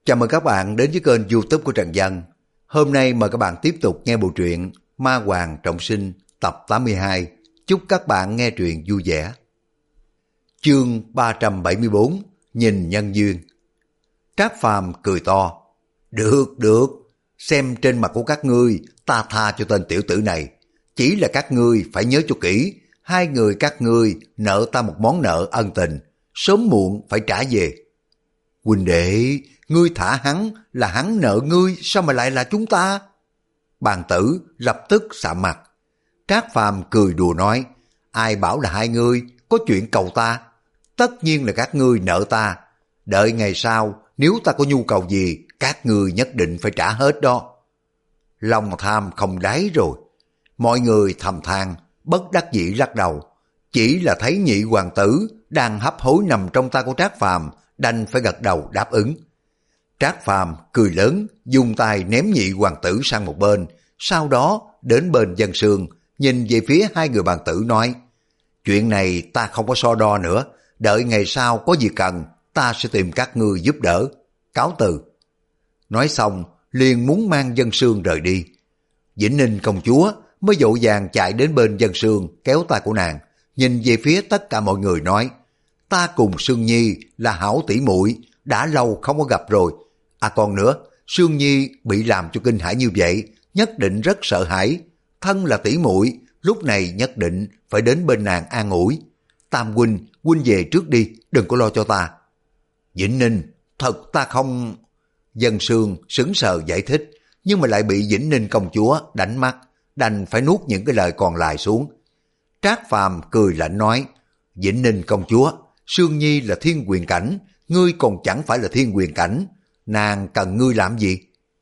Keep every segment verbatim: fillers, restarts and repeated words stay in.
Chào mừng các bạn đến với kênh YouTube của Trần Văn. Hôm nay mời các bạn tiếp tục nghe bộ truyện Ma Hoàng Trọng Sinh tập tám mươi hai. Chúc các bạn nghe truyện vui vẻ. Chương ba trăm bảy mươi tư. Nhìn nhân duyên. Trác Phàm cười to. Được, được. Xem trên mặt của các ngươi, ta tha cho tên tiểu tử này. Chỉ là các ngươi phải nhớ cho kỹ. Hai người các ngươi nợ ta một món nợ ân tình. Sớm muộn phải trả về. Huynh đệ, ngươi thả hắn là hắn nợ ngươi, sao mà lại là chúng ta? Bàn tử lập tức sạm mặt. Trác Phàm cười đùa nói, ai bảo là hai ngươi có chuyện cầu ta? Tất nhiên là các ngươi nợ ta. Đợi ngày sau, nếu ta có nhu cầu gì, các ngươi nhất định phải trả hết đó. Lòng tham không đáy rồi. Mọi người thầm than, bất đắc dĩ lắc đầu. Chỉ là thấy nhị hoàng tử đang hấp hối nằm trong tay của Trác Phàm, đành phải gật đầu đáp ứng. Trác Phàm cười lớn, dùng tay ném nhị hoàng tử sang một bên, sau đó đến bên Dân Sương, nhìn về phía hai người bàn tử nói, chuyện này ta không có so đo nữa, đợi ngày sau có gì cần, ta sẽ tìm các ngươi giúp đỡ. Cáo từ. Nói xong, liền muốn mang Dân Sương rời đi. Vĩnh Ninh công chúa mới vội vàng chạy đến bên Dân Sương, kéo tay của nàng, nhìn về phía tất cả mọi người nói, ta cùng Sương Nhi là hảo tỷ muội, đã lâu không có gặp rồi. À còn nữa, Sương Nhi bị làm cho kinh hãi như vậy, nhất định rất sợ hãi. Thân là tỷ muội, lúc này nhất định phải đến bên nàng an ủi. Tam huynh, huynh về trước đi, đừng có lo cho ta. Vĩnh Ninh, thật ta không... Dân Sương sững sờ giải thích, nhưng mà lại bị Vĩnh Ninh công chúa đánh mắt, đành phải nuốt những cái lời còn lại xuống. Trác Phàm cười lạnh nói, Vĩnh Ninh công chúa, Sương Nhi là thiên quyền cảnh, ngươi còn chẳng phải là thiên quyền cảnh, nàng cần ngươi làm gì?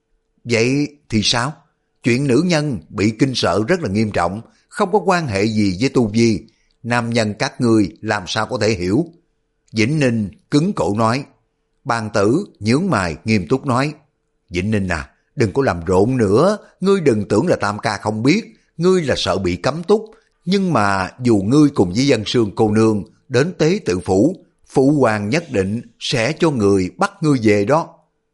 Vậy thì sao? Chuyện nữ nhân bị kinh sợ rất là nghiêm trọng, không có quan hệ gì với tu vi, nam nhân các ngươi làm sao có thể hiểu? Vĩnh Ninh cứng cổ nói. Bàn tử nhướng mày nghiêm túc nói, Vĩnh Ninh à, đừng có làm rộn nữa, ngươi đừng tưởng là Tam ca không biết, ngươi là sợ bị cấm túc, nhưng mà dù ngươi cùng với Dân Sương cô nương đến tế tự phủ, phụ hoàng nhất định sẽ cho người bắt ngươi về đó.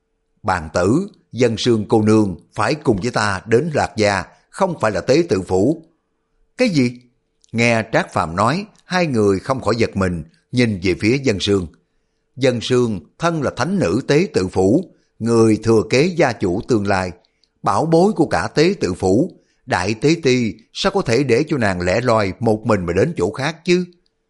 Bàn tử, Dân Sương cô nương phải cùng với ta đến Lạc Gia, không phải là tế tự phủ. Cái gì? Nghe Trác Phàm nói, hai người không khỏi giật mình, nhìn về phía Dân Sương. Dân Sương thân là thánh nữ tế tự phủ, người thừa kế gia chủ tương lai, bảo bối của cả tế tự phủ. Đại tế ti sao có thể để cho nàng lẻ loi một mình mà đến chỗ khác chứ?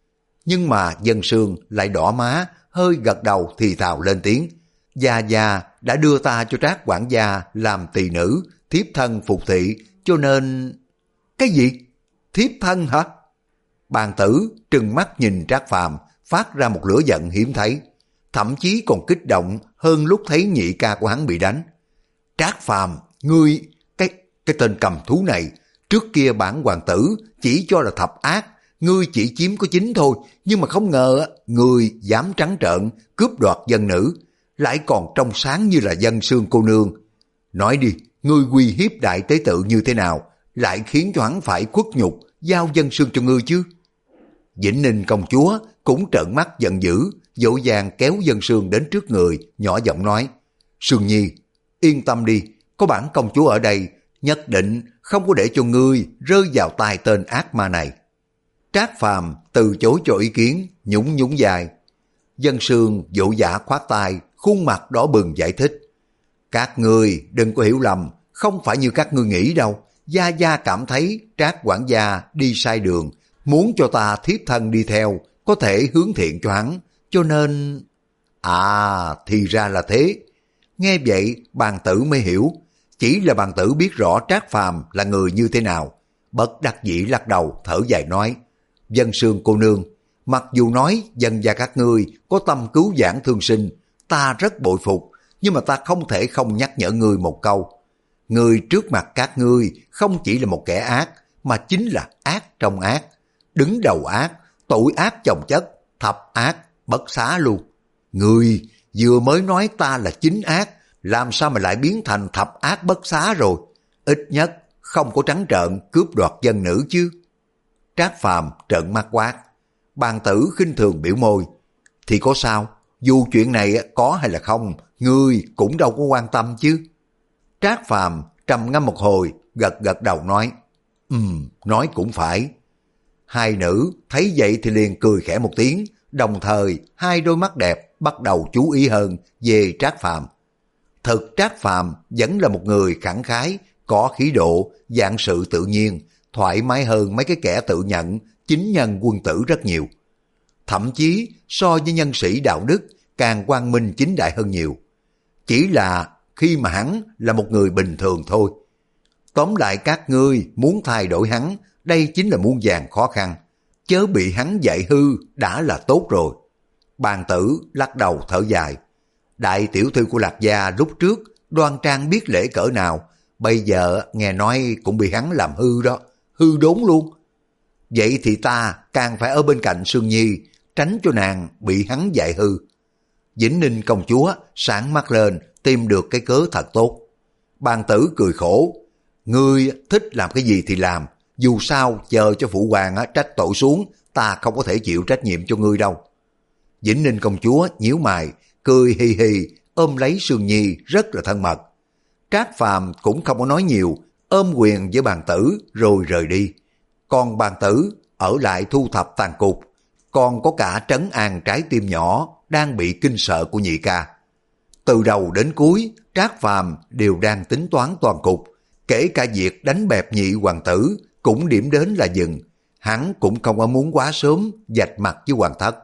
Nhưng mà Dân Sương lại đỏ má, hơi gật đầu thì thào lên tiếng. Gia Gia đã đưa ta cho Trác quản gia làm tỳ nữ, thiếp thân phục thị, cho nên... Cái gì? Thiếp thân hả? Bàn tử trừng mắt nhìn Trác Phàm, phát ra một lửa giận hiếm thấy, thậm chí còn kích động hơn lúc thấy nhị ca của hắn bị đánh. Trác Phàm, ngươi... Cái, cái tên cầm thú này, trước kia bản hoàng tử chỉ cho là thập ác, ngươi chỉ chiếm có chín thôi, nhưng mà không ngờ ngươi dám trắng trợn cướp đoạt dân nữ, lại còn trong sáng như là Dân Sương cô nương. Nói đi, ngươi uy hiếp đại tế tự như thế nào, lại khiến cho hắn phải khuất nhục, giao Dân Sương cho ngươi chứ? Vĩnh Ninh công chúa cũng trợn mắt giận dữ, dỗ dàng kéo Dân Sương đến trước người, nhỏ giọng nói, Sương Nhi, yên tâm đi, có bản công chúa ở đây, nhất định không có để cho ngươi rơi vào tay tên ác ma này. Trác Phàm từ chối cho ý kiến, nhún nhún dài. Dân Sương vỗ vã khoát tay, khuôn mặt đỏ bừng giải thích. Các ngươi đừng có hiểu lầm, không phải như các ngươi nghĩ đâu. Gia Gia cảm thấy Trác quản gia đi sai đường, muốn cho ta thiếp thân đi theo, có thể hướng thiện cho hắn, cho nên... À, thì ra là thế. Nghe vậy, bàn tử mới hiểu. Chỉ là bàn tử biết rõ Trác Phàm là người như thế nào. Bất đắc dĩ lắc đầu, thở dài nói, Dân Sương cô nương, mặc dù nói Dân gia các ngươi có tâm cứu vãn thương sinh, ta rất bội phục, nhưng mà ta không thể không nhắc nhở ngươi một câu. Ngươi trước mặt các ngươi không chỉ là một kẻ ác, mà chính là ác trong ác, đứng đầu ác, tội ác chồng chất, thập ác, bất xá luôn. Ngươi vừa mới nói ta là chính ác, làm sao mà lại biến thành thập ác bất xá rồi? Ít nhất không có trắng trợn cướp đoạt dân nữ chứ. Trác Phàm trợn mắt quát. Bàn tử khinh thường biểu môi. Thì có sao? dù chuyện này có hay là không, ngươi cũng đâu có quan tâm chứ. Trác Phàm trầm ngâm một hồi, gật gật đầu nói, Ừm, nói cũng phải. Hai nữ thấy vậy thì liền cười khẽ một tiếng, đồng thời hai đôi mắt đẹp bắt đầu chú ý hơn về Trác Phàm. Thực Trác Phàm vẫn là một người khẳng khái, có khí độ, dạng sự tự nhiên, thoải mái hơn mấy cái kẻ tự nhận chính nhân quân tử rất nhiều. Thậm chí so với nhân sĩ đạo đức càng quang minh chính đại hơn nhiều. Chỉ là khi mà hắn là một người bình thường thôi. Tóm lại các ngươi muốn thay đổi hắn, đây chính là muôn vàn khó khăn. Chớ bị hắn dạy hư đã là tốt rồi. Bàn tử lắc đầu thở dài. Đại tiểu thư của Lạc gia lúc trước đoan trang biết lễ cỡ nào, bây giờ nghe nói cũng bị hắn làm hư đó, hư đốn luôn. Vậy thì ta càng phải ở bên cạnh Sương Nhi, tránh cho nàng bị hắn dạy hư. Vĩnh Ninh công chúa sáng mắt lên, tìm được cái cớ thật tốt. Bàn tử cười khổ, ngươi thích làm cái gì thì làm, dù sao chờ cho phụ hoàng trách tội xuống, ta không có thể chịu trách nhiệm cho ngươi đâu. Vĩnh Ninh công chúa nhíu mày, cười hì hì, ôm lấy Sương Nhi rất là thân mật. Trác Phàm cũng không có nói nhiều, ôm quyền với bàn tử rồi rời đi. Còn bàn tử ở lại thu thập tàn cục, còn có cả trấn an trái tim nhỏ đang bị kinh sợ của nhị ca. Từ đầu đến cuối, Trác Phàm đều đang tính toán toàn cục, kể cả việc đánh bẹp nhị hoàng tử cũng điểm đến là dừng. Hắn cũng không có muốn quá sớm vạch mặt với hoàng thất.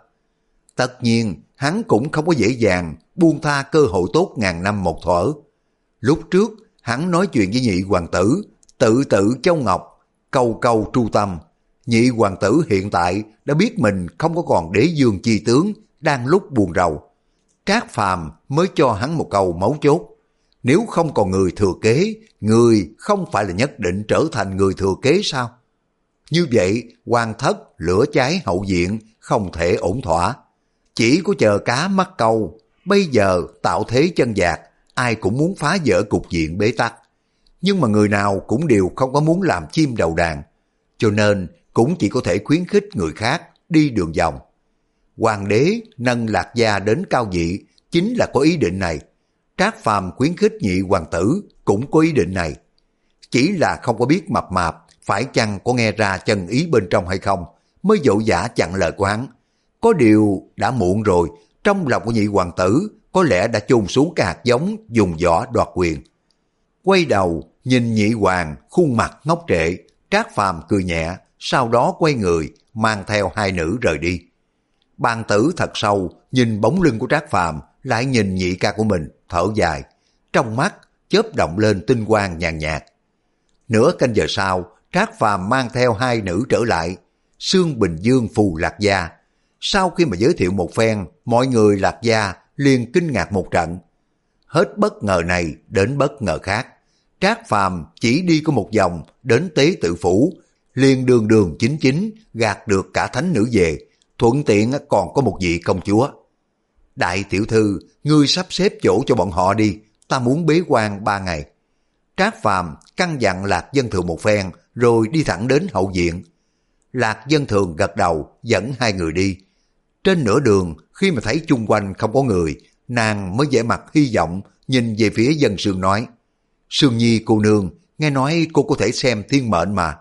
Tất nhiên, hắn cũng không có dễ dàng buông tha cơ hội tốt ngàn năm một thuở. Lúc trước, hắn nói chuyện với nhị hoàng tử, tự tự Châu Ngọc, câu câu tru tâm. Nhị hoàng tử hiện tại đã biết mình không có còn đế dương chi tướng, đang lúc buồn rầu. Trác Phàm mới cho hắn một câu mấu chốt. Nếu không còn người thừa kế, người không phải là nhất định trở thành người thừa kế sao? Như vậy, hoàng thất lửa cháy hậu viện không thể ổn thỏa. Chỉ có chờ cá mắc câu, bây giờ tạo thế chân dạc, ai cũng muốn phá vỡ cục diện bế tắc. Nhưng mà người nào cũng đều không có muốn làm chim đầu đàn, cho nên cũng chỉ có thể khuyến khích người khác đi đường vòng. Hoàng đế nâng Lạc gia đến cao vị chính là có ý định này. Trác Phàm khuyến khích nhị hoàng tử cũng có ý định này. Chỉ là không có biết mập mạp phải chăng có nghe ra chân ý bên trong hay không, mới vội vã chặn lời của hắn. Có điều đã muộn rồi, trong lòng của nhị hoàng tử có lẽ đã chôn xuống cái hạt giống dùng võ đoạt quyền. Quay đầu nhìn nhị hoàng khuôn mặt ngốc trệ, Trác Phàm cười nhẹ, sau đó quay người mang theo hai nữ rời đi. Bàn tử thật sâu nhìn bóng lưng của Trác Phàm, lại nhìn nhị ca của mình thở dài, trong mắt chớp động lên tinh quang nhàn nhạt. Nửa canh giờ sau, Trác Phàm mang theo hai nữ trở lại Sương Bình Dương phù Lạc gia. Sau khi mà giới thiệu một phen, mọi người Lạc gia liền kinh ngạc một trận. Hết bất ngờ này đến bất ngờ khác, Trác Phàm chỉ đi có một vòng đến tế tự phủ, liền đường đường chính chính gạt được cả thánh nữ về, thuận tiện còn có một vị công chúa. Đại tiểu thư, ngươi sắp xếp chỗ cho bọn họ đi, ta muốn bế quan ba ngày. Trác Phàm căn dặn Lạc Dân Thường một phen rồi đi thẳng đến hậu viện. Lạc Dân Thường gật đầu dẫn hai người đi. Trên nửa đường, khi mà thấy chung quanh không có người, nàng mới vẻ mặt hy vọng nhìn về phía Dân Sương nói, Sương Nhi cô nương, nghe nói cô có thể xem thiên mệnh mà.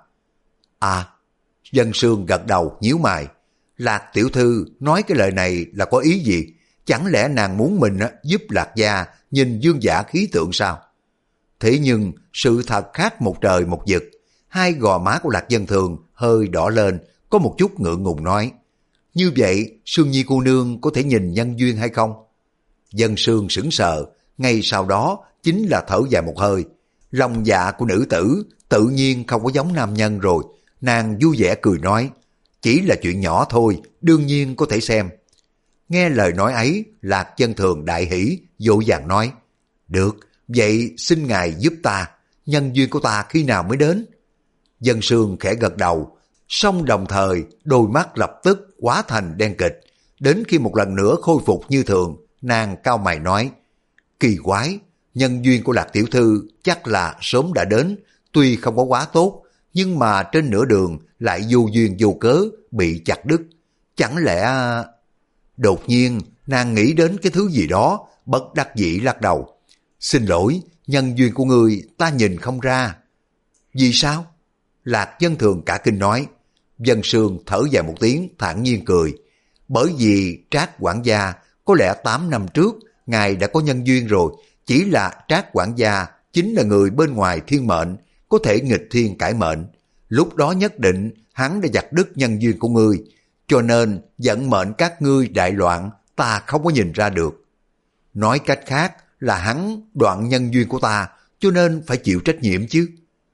À, Dân Sương gật đầu nhíu mày. Lạc tiểu thư nói cái lời này là có ý gì? Chẳng lẽ nàng muốn mình giúp Lạc gia nhìn dương giả khí tượng sao? Thế nhưng sự thật khác một trời một vực. Hai gò má của Lạc Dân Thường hơi đỏ lên, có một chút ngượng ngùng nói, như vậy Sương Nhi cô nương có thể nhìn nhân duyên hay không? Dân Sương sững sờ, ngay sau đó chính là thở dài một hơi. Lòng dạ của nữ tử tự nhiên không có giống nam nhân rồi. Nàng vui vẻ cười nói, chỉ là chuyện nhỏ thôi, đương nhiên có thể xem. Nghe lời nói ấy, Lạc Dân Thường đại hỉ, vội vàng nói, được, vậy xin ngài giúp ta, nhân duyên của ta khi nào mới đến? Dân Sương khẽ gật đầu, song đồng thời đôi mắt lập tức hóa thành đen kịch. Đến khi một lần nữa khôi phục như thường, nàng cau mày nói, kỳ quái, nhân duyên của Lạc tiểu thư chắc là sớm đã đến, tuy không có quá tốt, nhưng mà trên nửa đường lại vô duyên vô cớ bị chặt đứt. Chẳng lẽ... Đột nhiên, Nàng nghĩ đến cái thứ gì đó, bất đắc dĩ lắc đầu. Xin lỗi, nhân duyên của ngươi ta nhìn không ra. Vì sao? Lạc Dân Thường cả kinh nói. Dân Sương thở dài một tiếng thản nhiên cười. Bởi vì Trác quản gia có lẽ tám năm trước ngài đã có nhân duyên rồi, chỉ là Trác quản gia chính là người bên ngoài thiên mệnh, có thể nghịch thiên cải mệnh. Lúc đó nhất định hắn đã giặt đứt nhân duyên của ngươi, cho nên vận mệnh các ngươi đại loạn ta không có nhìn ra được. Nói cách khác là hắn đoạn nhân duyên của ta, cho nên phải chịu trách nhiệm chứ.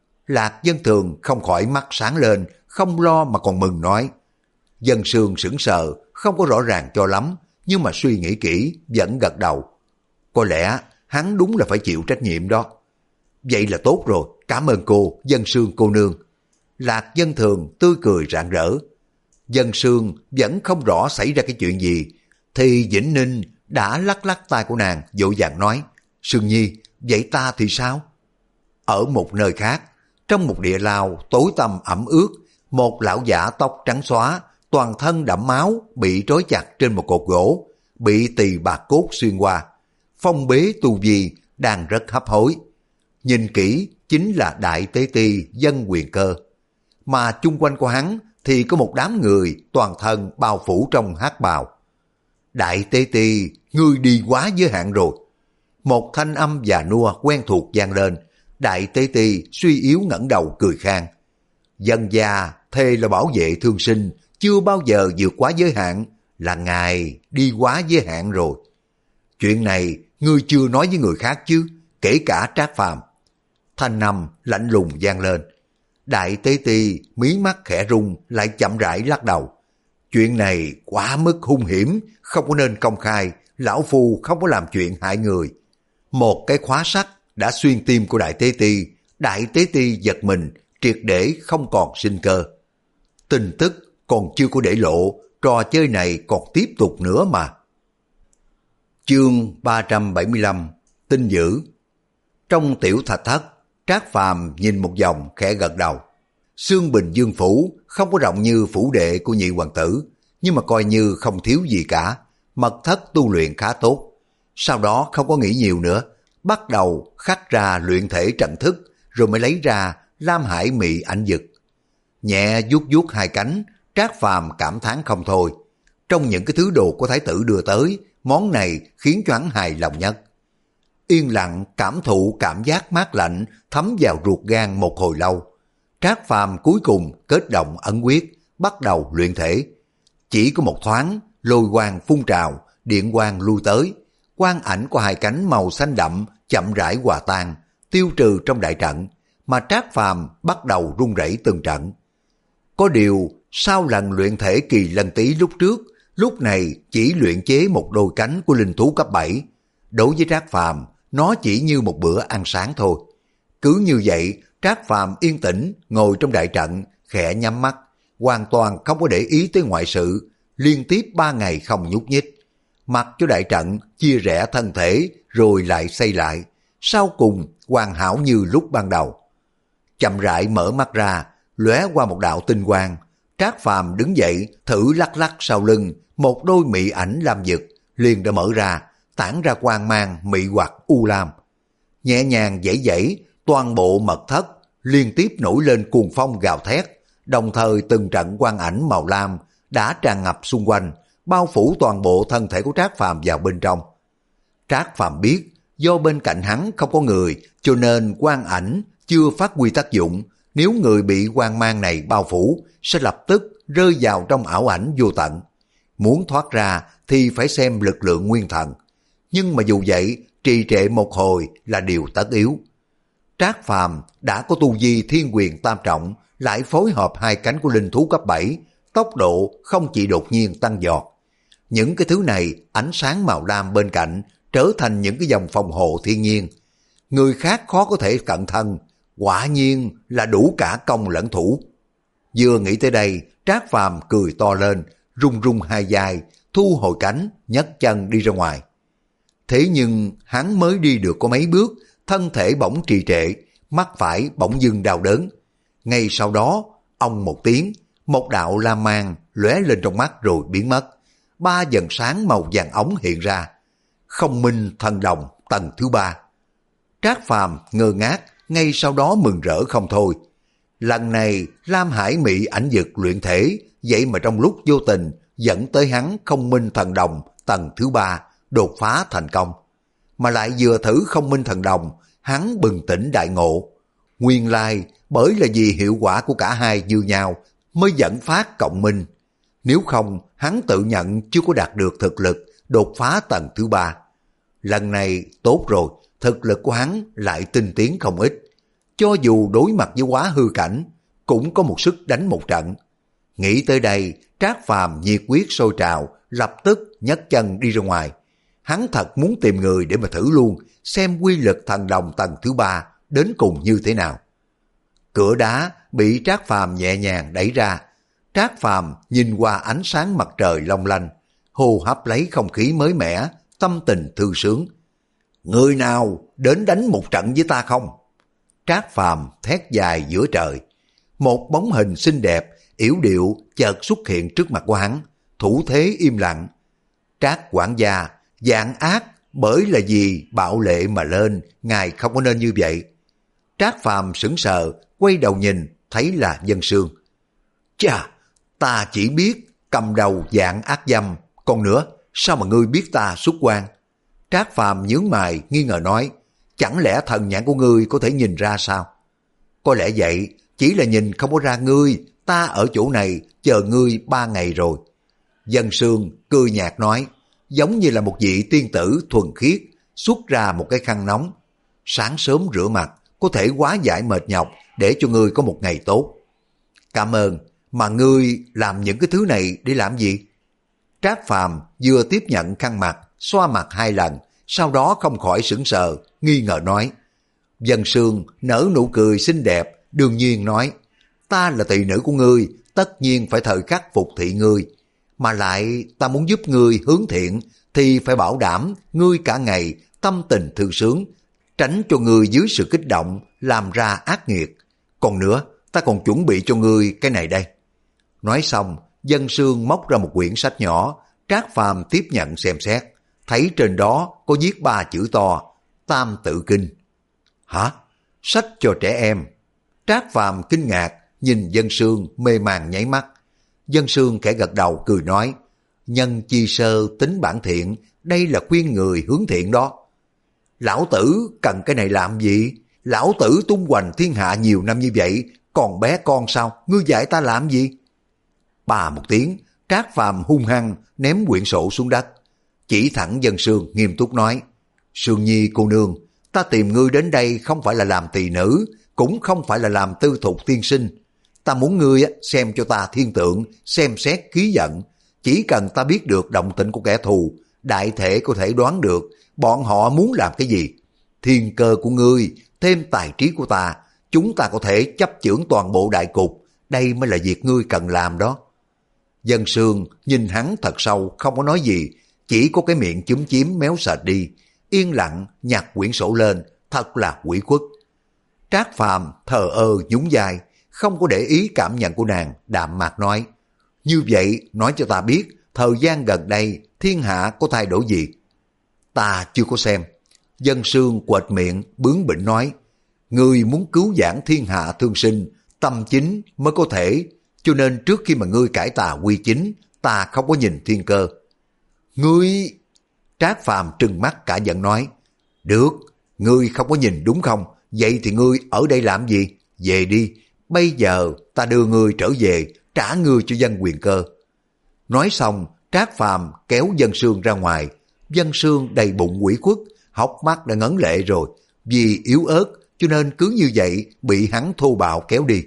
Lạc Dân Thường không khỏi mắt sáng lên, không lo mà còn mừng nói. Dân Sương sững sờ, không có rõ ràng cho lắm, nhưng mà suy nghĩ kỹ vẫn gật đầu. Có lẽ hắn đúng là phải chịu trách nhiệm đó. Vậy là tốt rồi, cảm ơn cô, Dân Sương cô nương. Lạc Dân Thường tươi cười rạng rỡ. Dân Sương vẫn không rõ xảy ra cái chuyện gì, thì Vĩnh Ninh đã lắc lắc tay của nàng, vội vàng nói, Sương Nhi, vậy ta thì sao? Ở một nơi khác, trong một địa lao tối tăm ẩm ướt, một lão giả tóc trắng xóa, toàn thân đẫm máu, bị trói chặt trên một cột gỗ, bị tỳ bạc cốt xuyên qua. Phong bế tu vi, đang rất hấp hối. Nhìn kỹ, chính là Đại Tế Ti Dân Quyền Cơ. Mà chung quanh của hắn thì có một đám người toàn thân bao phủ trong hắc bào. Đại Tế Ti, ngươi đi quá giới hạn rồi. Một thanh âm già nua quen thuộc vang lên. Đại Tế Ti suy yếu ngẩng đầu cười khan. Dân gia thề là bảo vệ thương sinh, chưa bao giờ vượt quá giới hạn, là ngài đi quá giới hạn rồi. Chuyện này ngươi chưa nói với người khác chứ, kể cả Trác Phàm. Thanh âm lạnh lùng vang lên. Đại Tế Ti mí mắt khẽ rung, lại chậm rãi lắc đầu. Chuyện này quá mức hung hiểm, không có nên công khai, lão phu không có làm chuyện hại người. Một cái khóa sắt đã xuyên tim của Đại Tế Ti, Đại Tế Ti giật mình, triệt để không còn sinh cơ. Tin tức còn chưa có để lộ, trò chơi này còn tiếp tục nữa mà. Chương ba trăm bảy mươi lăm, tin dữ. Trong tiểu thạch thất, Trác Phàm nhìn một vòng khẽ gật đầu. Xương Bình Dương phủ không có rộng như phủ đệ của nhị hoàng tử, nhưng mà coi như không thiếu gì cả. Mật thất tu luyện khá tốt. Sau đó không có nghĩ nhiều nữa, bắt đầu khắc ra luyện thể trận thức, rồi mới lấy ra Lam Hải Mị ảnh dực. Nhẹ vuốt vuốt hai cánh, Trác Phàm cảm thán không thôi. Trong những cái thứ đồ của thái tử đưa tới, món này khiến cho hắn hài lòng nhất. Yên lặng cảm thụ cảm giác mát lạnh thấm vào ruột gan một hồi lâu. Trác Phàm cuối cùng kết động ấn quyết, bắt đầu luyện thể. Chỉ có một thoáng, lôi quang phun trào, điện quang lui tới. Quang ảnh của hai cánh màu xanh đậm chậm rãi hòa tan, tiêu trừ trong đại trận, mà Trác Phàm bắt đầu rung rẩy từng trận. Có điều, sau lần luyện thể kỳ lân tí lúc trước, lúc này chỉ luyện chế một đôi cánh của linh thú cấp bảy. Đối với Trác Phàm, nó chỉ như một bữa ăn sáng thôi. Cứ như vậy, Trác Phàm yên tĩnh ngồi trong đại trận, khẽ nhắm mắt, hoàn toàn không có để ý tới ngoại sự, liên tiếp ba ngày không nhúc nhích. Mặc cho đại trận chia rẽ thân thể rồi lại xây lại, sau cùng hoàn hảo như lúc ban đầu. Chậm rãi mở mắt ra, lóe qua một đạo tinh quang. Trác Phàm đứng dậy thử lắc lắc sau lưng, một đôi mị ảnh lam dực liền đã mở ra, tản ra quang mang mị hoặc u lam. Nhẹ nhàng giãy giãy, toàn bộ mật thất liên tiếp nổi lên cuồng phong gào thét, đồng thời từng trận quang ảnh màu lam đã tràn ngập xung quanh, bao phủ toàn bộ thân thể của Trác Phàm vào bên trong. Trác Phàm biết do bên cạnh hắn không có người, cho nên quang ảnh chưa phát huy tác dụng. Nếu người bị quang mang này bao phủ sẽ lập tức rơi vào trong ảo ảnh vô tận. Muốn thoát ra thì phải xem lực lượng nguyên thần. Nhưng mà dù vậy, trì trệ một hồi là điều tất yếu. Trác Phàm đã có tu vi thiên quyền tam trọng, lại phối hợp hai cánh của linh thú cấp bảy, tốc độ không chỉ đột nhiên tăng giọt. Những cái thứ này, ánh sáng màu lam bên cạnh trở thành những cái dòng phòng hộ thiên nhiên. Người khác khó có thể cận thân, quả nhiên là đủ cả công lẫn thủ. Vừa nghĩ tới đây, Trác Phàm cười to lên, rung rung hai vai, thu hồi cánh, nhấc chân đi ra ngoài. Thế nhưng hắn mới đi được có mấy bước, thân thể bỗng trì trệ, mắt phải bỗng dưng đau đớn. Ngay sau đó, ông một tiếng, một đạo lam mang lóe lên trong mắt rồi biến mất. ba vầng sáng màu vàng ống hiện ra. Không minh thần đồng tầng thứ ba. Trác Phàm ngơ ngác, ngay sau đó mừng rỡ không thôi. Lần này Lam Hải Mị ảnh dực luyện thể, vậy mà trong lúc vô tình dẫn tới hắn không minh thần đồng tầng thứ ba đột phá thành công. Mà lại vừa thử không minh thần đồng, hắn bừng tỉnh đại ngộ. Nguyên lai bởi là vì hiệu quả của cả hai như nhau mới dẫn phát cộng minh. Nếu không, hắn tự nhận chưa có đạt được thực lực đột phá tầng thứ ba. Lần này tốt rồi, thực lực của hắn lại tinh tiến không ít. Cho dù đối mặt với quá hư cảnh, cũng có một sức đánh một trận. Nghĩ tới đây, Trác Phàm nhiệt quyết sôi trào, lập tức nhấc chân đi ra ngoài. Hắn thật muốn tìm người để mà thử luôn, xem quy lực thần đồng tầng thứ ba đến cùng như thế nào. Cửa đá bị Trác Phàm nhẹ nhàng đẩy ra. Trác Phàm nhìn qua ánh sáng mặt trời long lanh, hô hấp lấy không khí mới mẻ, tâm tình thư sướng. Người nào đến đánh một trận với ta không? Trác Phàm thét dài giữa trời. Một bóng hình xinh đẹp, yểu điệu chợt xuất hiện trước mặt của hắn, thủ thế im lặng. Trác quản gia, dạng ác, bởi là vì bạo lệ mà lên, ngài không có nên như vậy. Trác Phàm sững sờ, quay đầu nhìn, thấy là Vân Sương. Chà, ta chỉ biết cầm đầu dạng ác dâm, còn nữa, sao mà ngươi biết ta xuất quan? Trác Phàm nhướng mày nghi ngờ nói, chẳng lẽ thần nhãn của ngươi có thể nhìn ra sao? Có lẽ vậy, chỉ là nhìn không có ra ngươi, ta ở chỗ này chờ ngươi ba ngày rồi. Vân Sương cười nhạt nói, giống như là một vị tiên tử thuần khiết xuất ra một cái khăn nóng. Sáng sớm rửa mặt, có thể hóa giải mệt nhọc để cho ngươi có một ngày tốt. Cảm ơn, mà ngươi làm những cái thứ này để làm gì? Trác Phàm vừa tiếp nhận khăn mặt, xoa mặt hai lần, sau đó không khỏi sững sờ, nghi ngờ nói. Vân Sương nở nụ cười xinh đẹp, đương nhiên nói, ta là tỳ nữ của ngươi, tất nhiên phải thời khắc phục thị ngươi. Mà lại ta muốn giúp ngươi hướng thiện, thì phải bảo đảm ngươi cả ngày tâm tình thư sướng, tránh cho ngươi dưới sự kích động làm ra ác nghiệt. Còn nữa, ta còn chuẩn bị cho ngươi cái này đây. Nói xong, Vân Sương móc ra một quyển sách nhỏ, Trác Phàm tiếp nhận xem xét, thấy trên đó có viết ba chữ to, Tam Tự Kinh. Hả? Sách cho trẻ em? Trác Phàm kinh ngạc, nhìn Vân Sương mê màng nháy mắt. Vân Sương khẽ gật đầu cười nói, nhân chi sơ tính bản thiện, đây là khuyên người hướng thiện đó. Lão tử cần cái này làm gì? Lão tử tung hoành thiên hạ nhiều năm như vậy, còn bé con sao? Ngươi dạy ta làm gì? Bà một tiếng, Trác Phàm hung hăng ném quyển sổ xuống đất, chỉ thẳng Vân Sương nghiêm túc nói, Sương Nhi cô nương, ta tìm ngươi đến đây không phải là làm tỳ nữ, cũng không phải là làm tư thục tiên sinh. Ta muốn ngươi xem cho ta thiên tượng, xem xét khí giận. Chỉ cần ta biết được động tĩnh của kẻ thù, đại thể có thể đoán được bọn họ muốn làm cái gì. Thiên cơ của ngươi, thêm tài trí của ta, chúng ta có thể chấp chưởng toàn bộ đại cục. Đây mới là việc ngươi cần làm đó. Vân Sương nhìn hắn thật sâu, không có nói gì, chỉ có cái miệng chúm chím méo sệt đi, yên lặng nhặt quyển sổ lên, thật là ủy khuất. Trác Phàm thờ ơ nhún vai, không có để ý cảm nhận của nàng, đạm mạc nói, như vậy nói cho ta biết, thời gian gần đây thiên hạ có thay đổi gì? Ta chưa có xem. Vân Sương quệt miệng, bướng bỉnh nói, ngươi muốn cứu vãn thiên hạ thương sinh, tâm chính mới có thể, cho nên trước khi mà ngươi cải tà quy chính, ta không có nhìn thiên cơ. Ngươi... Trác Phàm trừng mắt cả giận nói, được, ngươi không có nhìn đúng không? Vậy thì ngươi ở đây làm gì? Về đi, bây giờ ta đưa ngươi trở về, trả ngươi cho Dân Quyền Cơ. Nói xong, Trác Phàm kéo Vân Sương ra ngoài. Vân Sương đầy bụng ủy khuất, hốc mắt đã ngấn lệ rồi, vì yếu ớt cho nên cứ như vậy bị hắn thô bạo kéo đi.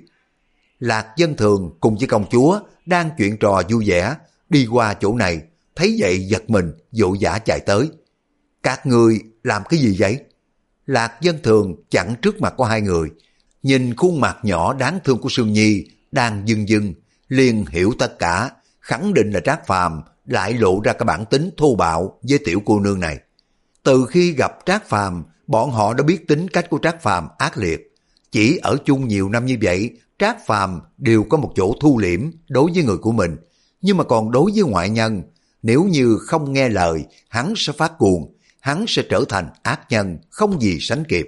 Lạc Dân Thường cùng với công chúa đang chuyện trò vui vẻ, đi qua chỗ này, thấy vậy giật mình, vội vã chạy tới. Các ngươi làm cái gì vậy? Lạc Dân Thường chặn trước mặt của hai người, nhìn khuôn mặt nhỏ đáng thương của Sương Nhi đang dưng dưng, liền hiểu tất cả, khẳng định là Trác Phàm lại lộ ra cái bản tính thô bạo với tiểu cô nương này. Từ khi gặp Trác Phàm, bọn họ đã biết tính cách của Trác Phàm ác liệt. Chỉ ở chung nhiều năm như vậy, Trác Phàm đều có một chỗ thu liễm đối với người của mình, nhưng mà còn đối với ngoại nhân, Nếu như không nghe lời, hắn sẽ phát cuồng, hắn sẽ trở thành ác nhân không gì sánh kịp.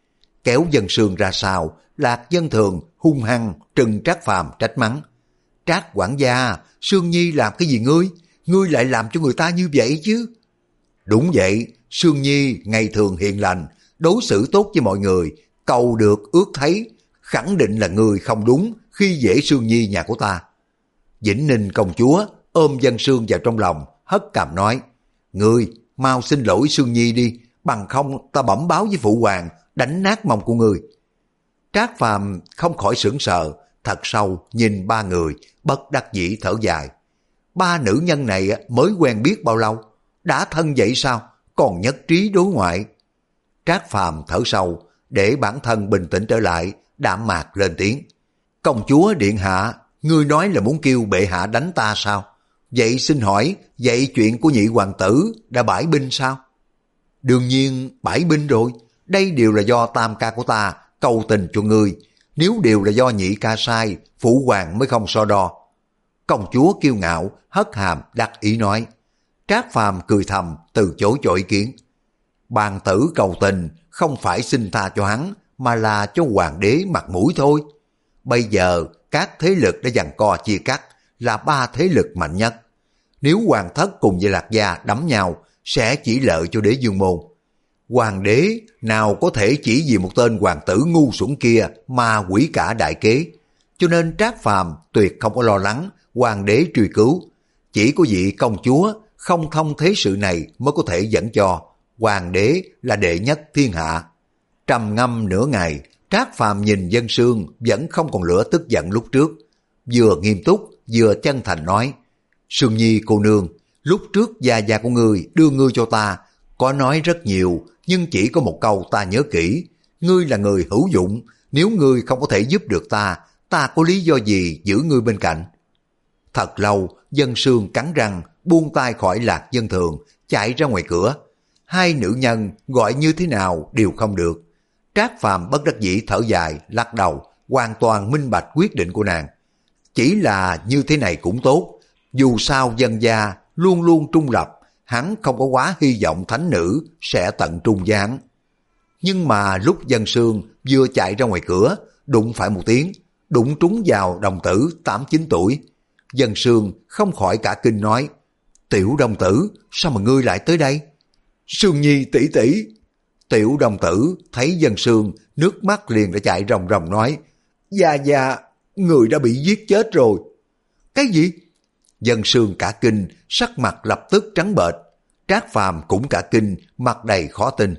Kéo Dân Sương ra sau, Lạc Dân Thường hung hăng trừng Trác Phàm trách mắng. Trác quản gia, Sương Nhi làm cái gì ngươi? Ngươi lại làm cho người ta như vậy chứ? Đúng vậy, Sương Nhi ngày thường hiền lành, đối xử tốt với mọi người, cầu được ước thấy, khẳng định là ngươi không đúng khi dễ Sương Nhi nhà của ta. Vĩnh Ninh công chúa ôm Dân Sương vào trong lòng, hất cằm nói, ngươi mau xin lỗi Sương Nhi đi, bằng không ta bẩm báo với phụ hoàng, đánh nát mông của ngươi. Trác Phàm không khỏi sững sờ, thật sâu nhìn ba người, bất đắc dĩ thở dài. Ba nữ nhân này mới quen biết bao lâu, đã thân vậy sao, còn nhất trí đối ngoại. Trác Phàm thở sâu, để bản thân bình tĩnh trở lại, đạm mạc lên tiếng. Công chúa điện hạ, ngươi nói là muốn kêu bệ hạ đánh ta sao? Vậy xin hỏi, vậy chuyện của nhị hoàng tử đã bãi binh sao? Đương nhiên bãi binh rồi, đây đều là do tam ca của ta cầu tình cho ngươi, nếu đều là do nhị ca sai, phụ hoàng mới không so đo. Công chúa kiêu ngạo, hất hàm đắc ý nói. Trác Phàm cười thầm, từ chối cho ý kiến. Bàn tử cầu tình không phải xin tha cho hắn, mà là cho hoàng đế mặt mũi thôi. Bây giờ các thế lực đã giằng co chia cắt, là ba thế lực mạnh nhất. Nếu hoàng thất cùng với Lạc gia đấm nhau, sẽ chỉ lợi cho đế dương môn. Hoàng đế nào có thể chỉ vì một tên hoàng tử ngu xuẩn kia mà hủy cả đại kế. Cho nên Trác Phàm tuyệt không có lo lắng hoàng đế truy cứu. Chỉ có vị công chúa không thông thế sự này mới có thể dẫn cho hoàng đế là đệ nhất thiên hạ. Trầm ngâm nửa ngày, Trác Phàm nhìn Dân Sương vẫn không còn lửa tức giận lúc trước. Vừa nghiêm túc, vừa chân thành nói, Sương Nhi cô nương, lúc trước gia gia của ngươi đưa ngươi cho ta, có nói rất nhiều, nhưng chỉ có một câu ta nhớ kỹ. Ngươi là người hữu dụng, nếu ngươi không có thể giúp được ta, ta có lý do gì giữ ngươi bên cạnh? Thật lâu, Dân Sương cắn răng, buông tay khỏi Lạc Dân Thường, chạy ra ngoài cửa. Hai nữ nhân gọi như thế nào đều không được. Trác Phàm bất đắc dĩ thở dài, lắc đầu, hoàn toàn minh bạch quyết định của nàng. Chỉ là như thế này cũng tốt, dù sao Dân gia luôn luôn trung lập, hắn không có quá hy vọng thánh nữ sẽ tận trung với hắn. Nhưng mà lúc Dân Sương vừa chạy ra ngoài cửa, đụng phải một tiếng, đụng trúng vào đồng tử tám chín tuổi. Dân Sương không khỏi cả kinh nói, Tiểu đồng tử, sao mà ngươi lại tới đây? Sương Nhi tỷ tỷ. Tiểu đồng tử thấy Dân Sương, nước mắt liền đã chạy ròng ròng nói, Gia gia, người đã bị giết chết rồi. Cái gì? Dân Sương cả kinh, sắc mặt lập tức trắng bệch. Trác Phàm cũng cả kinh, mặt đầy khó tin.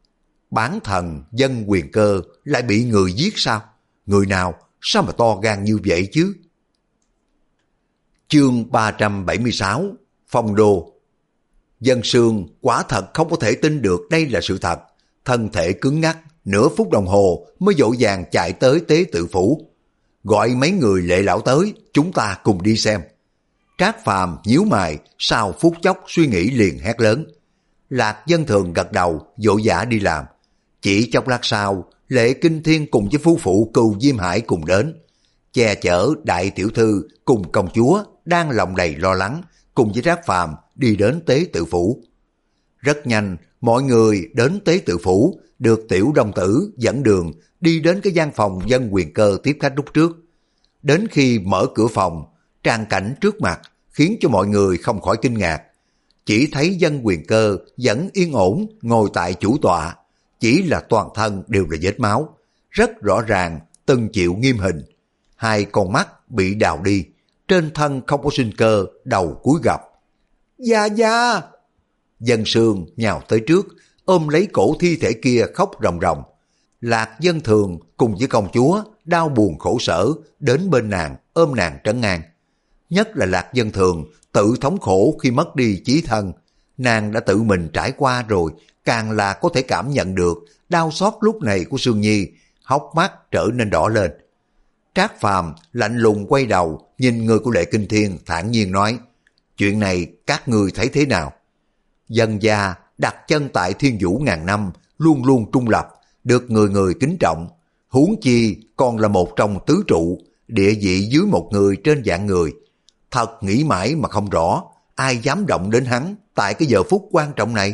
Bán thần Dân Quyền Cơ lại bị người giết sao? Người nào? Sao mà to gan như vậy chứ? Chương ba trăm bảy mươi sáu, Phong Đô. Dân Sương quả thật không có thể tin được đây là sự thật. Thân thể cứng ngắc, nửa phút đồng hồ mới vội vàng chạy tới tế tự phủ. Gọi mấy người lệ lão tới, chúng ta cùng đi xem. Trác Phàm nhíu mày, sau phút chốc suy nghĩ liền hét lớn. Lạc Dân Thường gật đầu, vội vã đi làm. Chỉ chốc lát sau, Lệ Kinh Thiên cùng với phu phụ Cừu Diêm Hải cùng đến, che chở đại tiểu thư cùng công chúa đang lòng đầy lo lắng, cùng với Trác Phàm đi đến tế tự phủ. Rất nhanh, mọi người đến tế tự phủ, được Tiểu đồng tử dẫn đường đi đến cái gian phòng Dân Quyền Cơ tiếp khách lúc trước. Đến khi mở cửa phòng, tràng cảnh trước mặt khiến cho mọi người không khỏi kinh ngạc. Chỉ thấy Dân Quyền Cơ vẫn yên ổn ngồi tại chủ tọa, chỉ là toàn thân đều là vết máu, rất rõ ràng từng chịu nghiêm hình. Hai con mắt bị đào đi, trên thân không có sinh cơ, đầu cúi gập. Gia gia! Dân Sương nhào tới trước, ôm lấy cổ thi thể kia khóc ròng ròng. Lạc Dân Thường cùng với công chúa đau buồn khổ sở đến bên nàng, ôm nàng trấn an. Nhất là Lạc Dân Thường tự thống khổ khi mất đi chí thân, nàng đã tự mình trải qua rồi, càng là có thể cảm nhận được đau xót lúc này của Sương Nhi, hốc mắt trở nên đỏ lên. Trác Phàm lạnh lùng quay đầu nhìn người của Lệ Kinh Thiên, thản nhiên nói, chuyện này các ngươi thấy thế nào? Dân gia đặt chân tại Thiên Vũ ngàn năm, luôn luôn trung lập, được người người kính trọng, huống chi còn là một trong tứ trụ, địa vị dưới một người trên vạn người. Thật nghĩ mãi mà không rõ, ai dám động đến hắn tại cái giờ phút quan trọng này?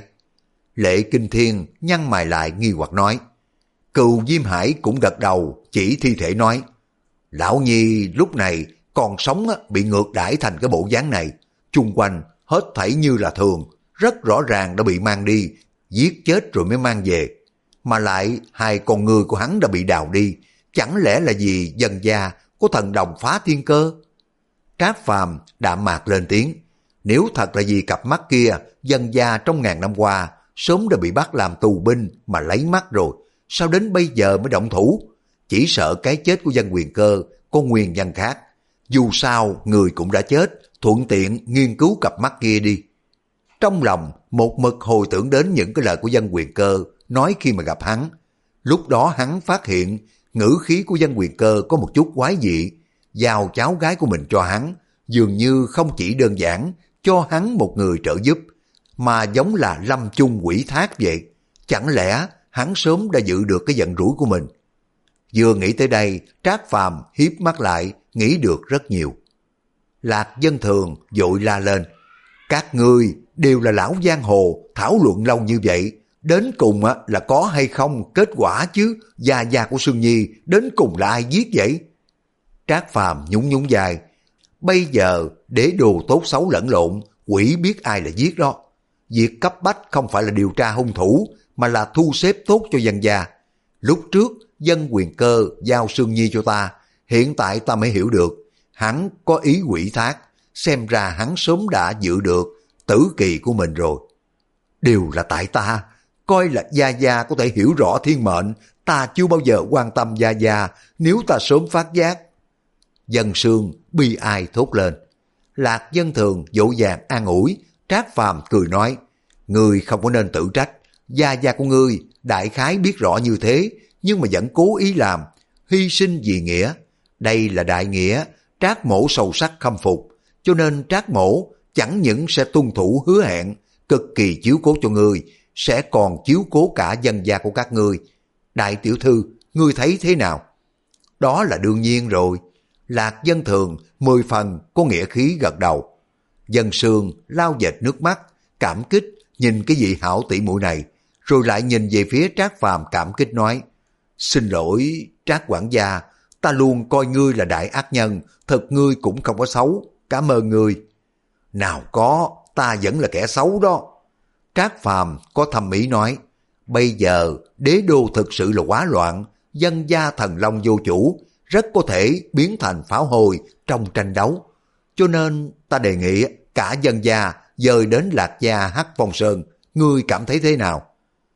Lệ Kinh Thiên nhăn mày lại nghi hoặc nói. Cừu Diêm Hải cũng gật đầu chỉ thi thể nói. Lão Nhi lúc này còn sống bị ngược đãi thành cái bộ dáng này, chung quanh hết thảy như là thường, rất rõ ràng đã bị mang đi, giết chết rồi mới mang về. Mà lại hai con người của hắn đã bị đào đi, chẳng lẽ là vì Dân gia có thần đồng phá thiên cơ? Trác Phàm đạm mạc lên tiếng. Nếu thật là vì cặp mắt kia, Dân gia trong ngàn năm qua sớm đã bị bắt làm tù binh mà lấy mắt rồi, sao đến bây giờ mới động thủ? Chỉ sợ cái chết của Dân Quyền Cơ có nguyên nhân khác. Dù sao người cũng đã chết, thuận tiện nghiên cứu cặp mắt kia đi. Trong lòng một mực hồi tưởng đến những cái lời của Dân Quyền Cơ nói khi mà gặp hắn. Lúc đó hắn phát hiện ngữ khí của Dân Quyền Cơ có một chút quái dị, giao cháu gái của mình cho hắn, dường như không chỉ đơn giản cho hắn một người trợ giúp, mà giống là lâm chung quỷ thác vậy. Chẳng lẽ hắn sớm đã dự được cái giận rủi của mình? Vừa nghĩ tới đây, Trác Phàm hiếp mắt lại, nghĩ được rất nhiều. Lạc Dân Thường vội la lên. Các ngươi đều là lão giang hồ, thảo luận lâu như vậy, đến cùng là có hay không kết quả chứ? Gia gia của Sương Nhi đến cùng là ai giết vậy? Trác Phàm nhún nhún vai. Bây giờ để đồ tốt xấu lẫn lộn, quỷ biết ai là giết đó. Việc cấp bách không phải là điều tra hung thủ, mà là thu xếp tốt cho Dân gia. Lúc trước Dân Quyền Cơ giao Sương Nhi cho ta, hiện tại ta mới hiểu được hắn có ý quỷ thác, xem ra hắn sớm đã dự được tử kỳ của mình rồi. Đều là tại ta, coi là Gia Gia có thể hiểu rõ thiên mệnh, ta chưa bao giờ quan tâm Gia Gia, nếu ta sớm phát giác. Dân Sương bi ai thốt lên. Lạc Dân Thường dỗ dàng an ủi. Trác Phàm cười nói, ngươi không có nên tự trách, Gia Gia của ngươi đại khái biết rõ như thế, nhưng mà vẫn cố ý làm, hy sinh vì nghĩa. Đây là đại nghĩa, Trác Mỗ sâu sắc khâm phục, cho nên Trác Mỗ chẳng những sẽ tuân thủ hứa hẹn, cực kỳ chiếu cố cho ngươi, sẽ còn chiếu cố cả Dân gia của các ngươi. Đại tiểu thư, ngươi thấy thế nào? Đó là đương nhiên rồi. Lạc Dân Thường mười phần có nghĩa khí gật đầu. Dân Sương lau dệt nước mắt, cảm kích nhìn cái vị hảo tỷ muội này, rồi lại nhìn về phía Trác Phàm cảm kích nói, xin lỗi Trác quản gia, ta luôn coi ngươi là đại ác nhân, thật ngươi cũng không có xấu, cảm ơn ngươi. Nào có, ta vẫn là kẻ xấu đó. Trác Phàm có thầm ý nói, bây giờ đế đô thực sự là quá loạn, Dân gia thần long vô chủ, rất có thể biến thành pháo hôi trong tranh đấu. Cho nên ta đề nghị cả Dân gia dời đến Lạc Gia Hắc Phong Sơn, ngươi cảm thấy thế nào?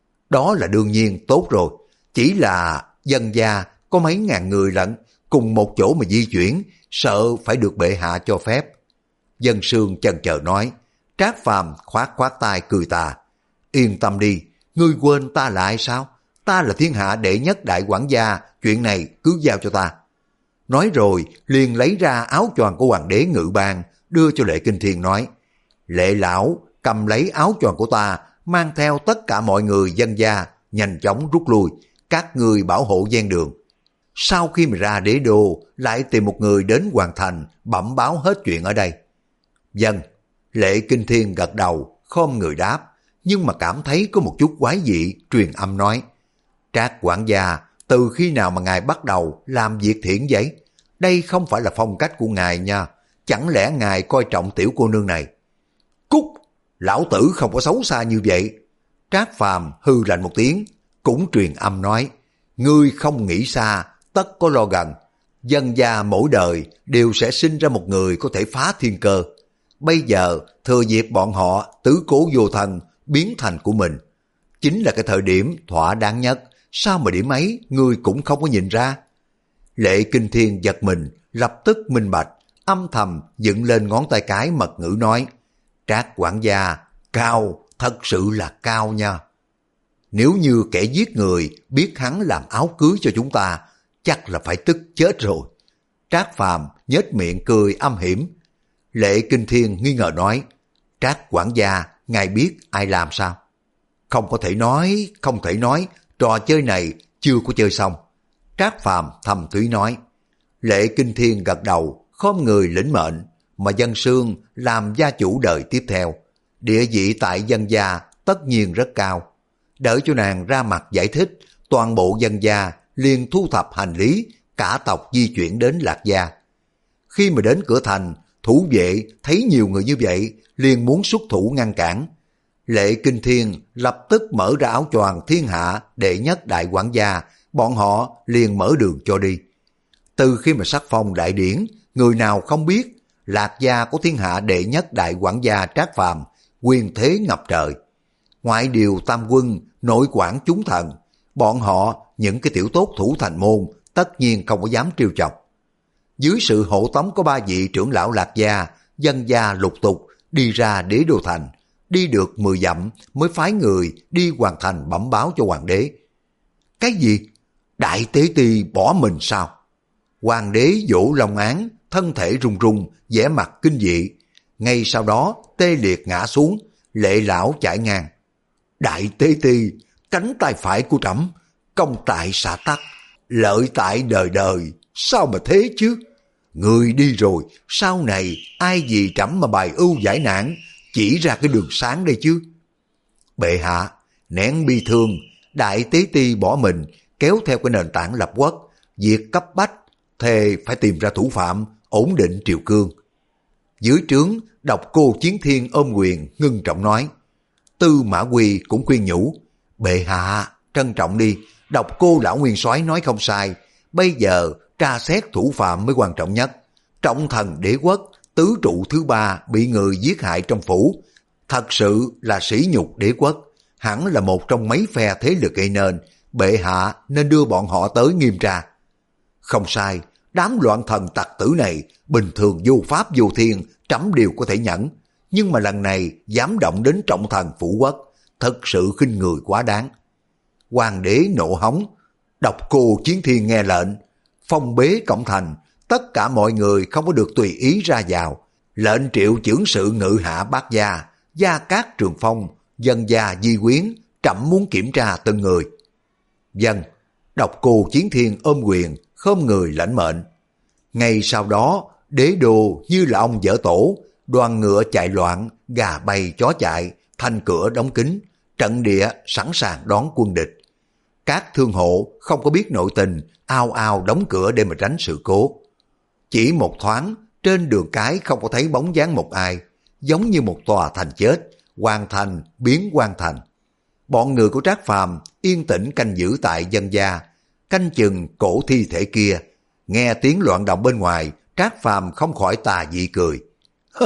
Đó là đương nhiên tốt rồi, chỉ là Dân gia có mấy ngàn người lận, cùng một chỗ mà di chuyển, sợ phải được bệ hạ cho phép. Dân Sương chần chờ nói. Trác Phàm khoát khoát tay cười tà. Yên tâm đi, ngươi quên ta lại sao? Ta là thiên hạ đệ nhất đại quản gia, chuyện này cứ giao cho ta. Nói rồi liền lấy ra áo choàng của hoàng đế Ngự Bang, đưa cho Lệ Kinh Thiên nói, Lệ lão cầm lấy áo choàng của ta, mang theo tất cả mọi người Dân gia, nhanh chóng rút lui, các người bảo hộ ven đường. Sau khi mà ra đế đô, lại tìm một người đến hoàn thành, bẩm báo hết chuyện ở đây. Dân, Lệ Kinh Thiên gật đầu, khom người đáp, nhưng mà cảm thấy có một chút quái dị, truyền âm nói, Trác quản gia, từ khi nào mà ngài bắt đầu làm việc thiện vậy? Đây không phải là phong cách của ngài nha, chẳng lẽ ngài coi trọng tiểu cô nương này? Cút, lão tử không có xấu xa như vậy. Trác Phàm hư lạnh một tiếng, cũng truyền âm nói, ngươi không nghĩ xa, tất có lo gần. Dân gia mỗi đời đều sẽ sinh ra một người có thể phá thiên cơ. Bây giờ thừa dịp bọn họ tứ cố vô thần biến thành của mình, chính là cái thời điểm thỏa đáng nhất. Sao mà điểm ấy ngươi cũng không có nhìn ra? Lệ Kinh Thiên giật mình, lập tức minh bạch, âm thầm dựng lên ngón tay cái mật ngữ nói, Trác quản gia, cao, thật sự là cao nha. Nếu như kẻ giết người biết hắn làm áo cưới cho chúng ta, chắc là phải tức chết rồi. Trác Phàm nhếch miệng cười âm hiểm. Lệ Kinh Thiên nghi ngờ nói, Trác quản gia, ngài biết ai làm sao? Không có thể nói, không thể nói, trò chơi này chưa có chơi xong. Trác Phàm thầm thúy nói. Lệ Kinh Thiên gật đầu, khom người lĩnh mệnh. mà Dân Sương làm gia chủ đời tiếp theo. Địa vị tại Dân gia tất nhiên rất cao. Đợi cho nàng ra mặt giải thích, toàn bộ Dân gia liền thu thập hành lý, cả tộc di chuyển đến Lạc Gia. Khi mà đến cửa thành, thủ vệ thấy nhiều người như vậy, liền muốn xuất thủ ngăn cản. Lệ Kinh Thiên lập tức mở ra áo choàng thiên hạ đệ nhất đại quản gia, bọn họ liền mở đường cho đi. Từ khi mà sắc phong đại điển, người nào không biết Lạc Gia có thiên hạ đệ nhất đại quản gia Trác Phàm, quyền thế ngập trời. Ngoại điều tam quân, nội quản chúng thần, bọn họ những cái tiểu tốt thủ thành môn tất nhiên không có dám trêu chọc. Dưới sự hộ tống có ba vị trưởng lão Lạc Gia, Dân gia lục tục đi ra Đế Đô thành, đi được mười dặm mới phái người đi hoàn thành bẩm báo cho hoàng đế. Cái gì? Đại tế ti bỏ mình sao? Hoàng đế vỗ long án, thân thể run run, vẻ mặt kinh dị. Ngay sau đó tê liệt ngã xuống, Lệ lão chạy ngang. Đại tế ti, cánh tay phải của trẫm, công tại xã tắc, lợi tại đời đời, sao mà thế chứ? Người đi rồi, sau này ai vì trẫm mà bài ưu giải nạn, chỉ ra cái đường sáng đây chứ. Bệ hạ, nén bi thương, đại tế ti bỏ mình, kéo theo cái nền tảng lập quốc, việc cấp bách, thề phải tìm ra thủ phạm, ổn định triều cương. Dưới trướng, Độc Cô Chiến Thiên ôm quyền, ngưng trọng nói. Tư Mã Quy cũng khuyên nhủ, bệ hạ, trân trọng đi, Độc Cô lão nguyên soái nói không sai, bây giờ tra xét thủ phạm mới quan trọng nhất. Trọng thần đế quốc, tứ trụ thứ ba bị người giết hại trong phủ, thật sự là sỉ nhục đế quốc, hẳn là một trong mấy phe thế lực gây nên, bệ hạ nên đưa bọn họ tới nghiêm tra. Không sai, đám loạn thần tặc tử này bình thường vô pháp vô thiên, trẫm đều có thể nhẫn, nhưng mà lần này dám động đến trọng thần phủ quốc, thật sự khinh người quá đáng. Hoàng đế nộ hống, Độc Cô Chiến Thiên nghe lệnh, phong bế cổng thành, tất cả mọi người không có được tùy ý ra vào, lệnh triệu chưởng sự ngự hạ bát gia, gia cát trường phong, Dân gia di quyến, trẫm muốn kiểm tra từng người. Dân, Độc Cô Chiến Thiên ôm quyền, khom người lãnh mệnh. Ngay sau đó, đế đô như là ông dở tổ, đoàn ngựa chạy loạn, gà bay chó chạy, thành cửa đóng kín, trận địa sẵn sàng đón quân địch. Các thương hộ không có biết nội tình, ao ao đóng cửa để mà tránh sự cố. Chỉ một thoáng, trên đường cái không có thấy bóng dáng một ai, giống như một tòa thành chết, hoàn thành biến hoàn thành. Bọn người của Trác Phàm yên tĩnh canh giữ tại Dân gia, canh chừng cổ thi thể kia. Nghe tiếng loạn động bên ngoài, Trác Phàm không khỏi tà dị cười. Hơ,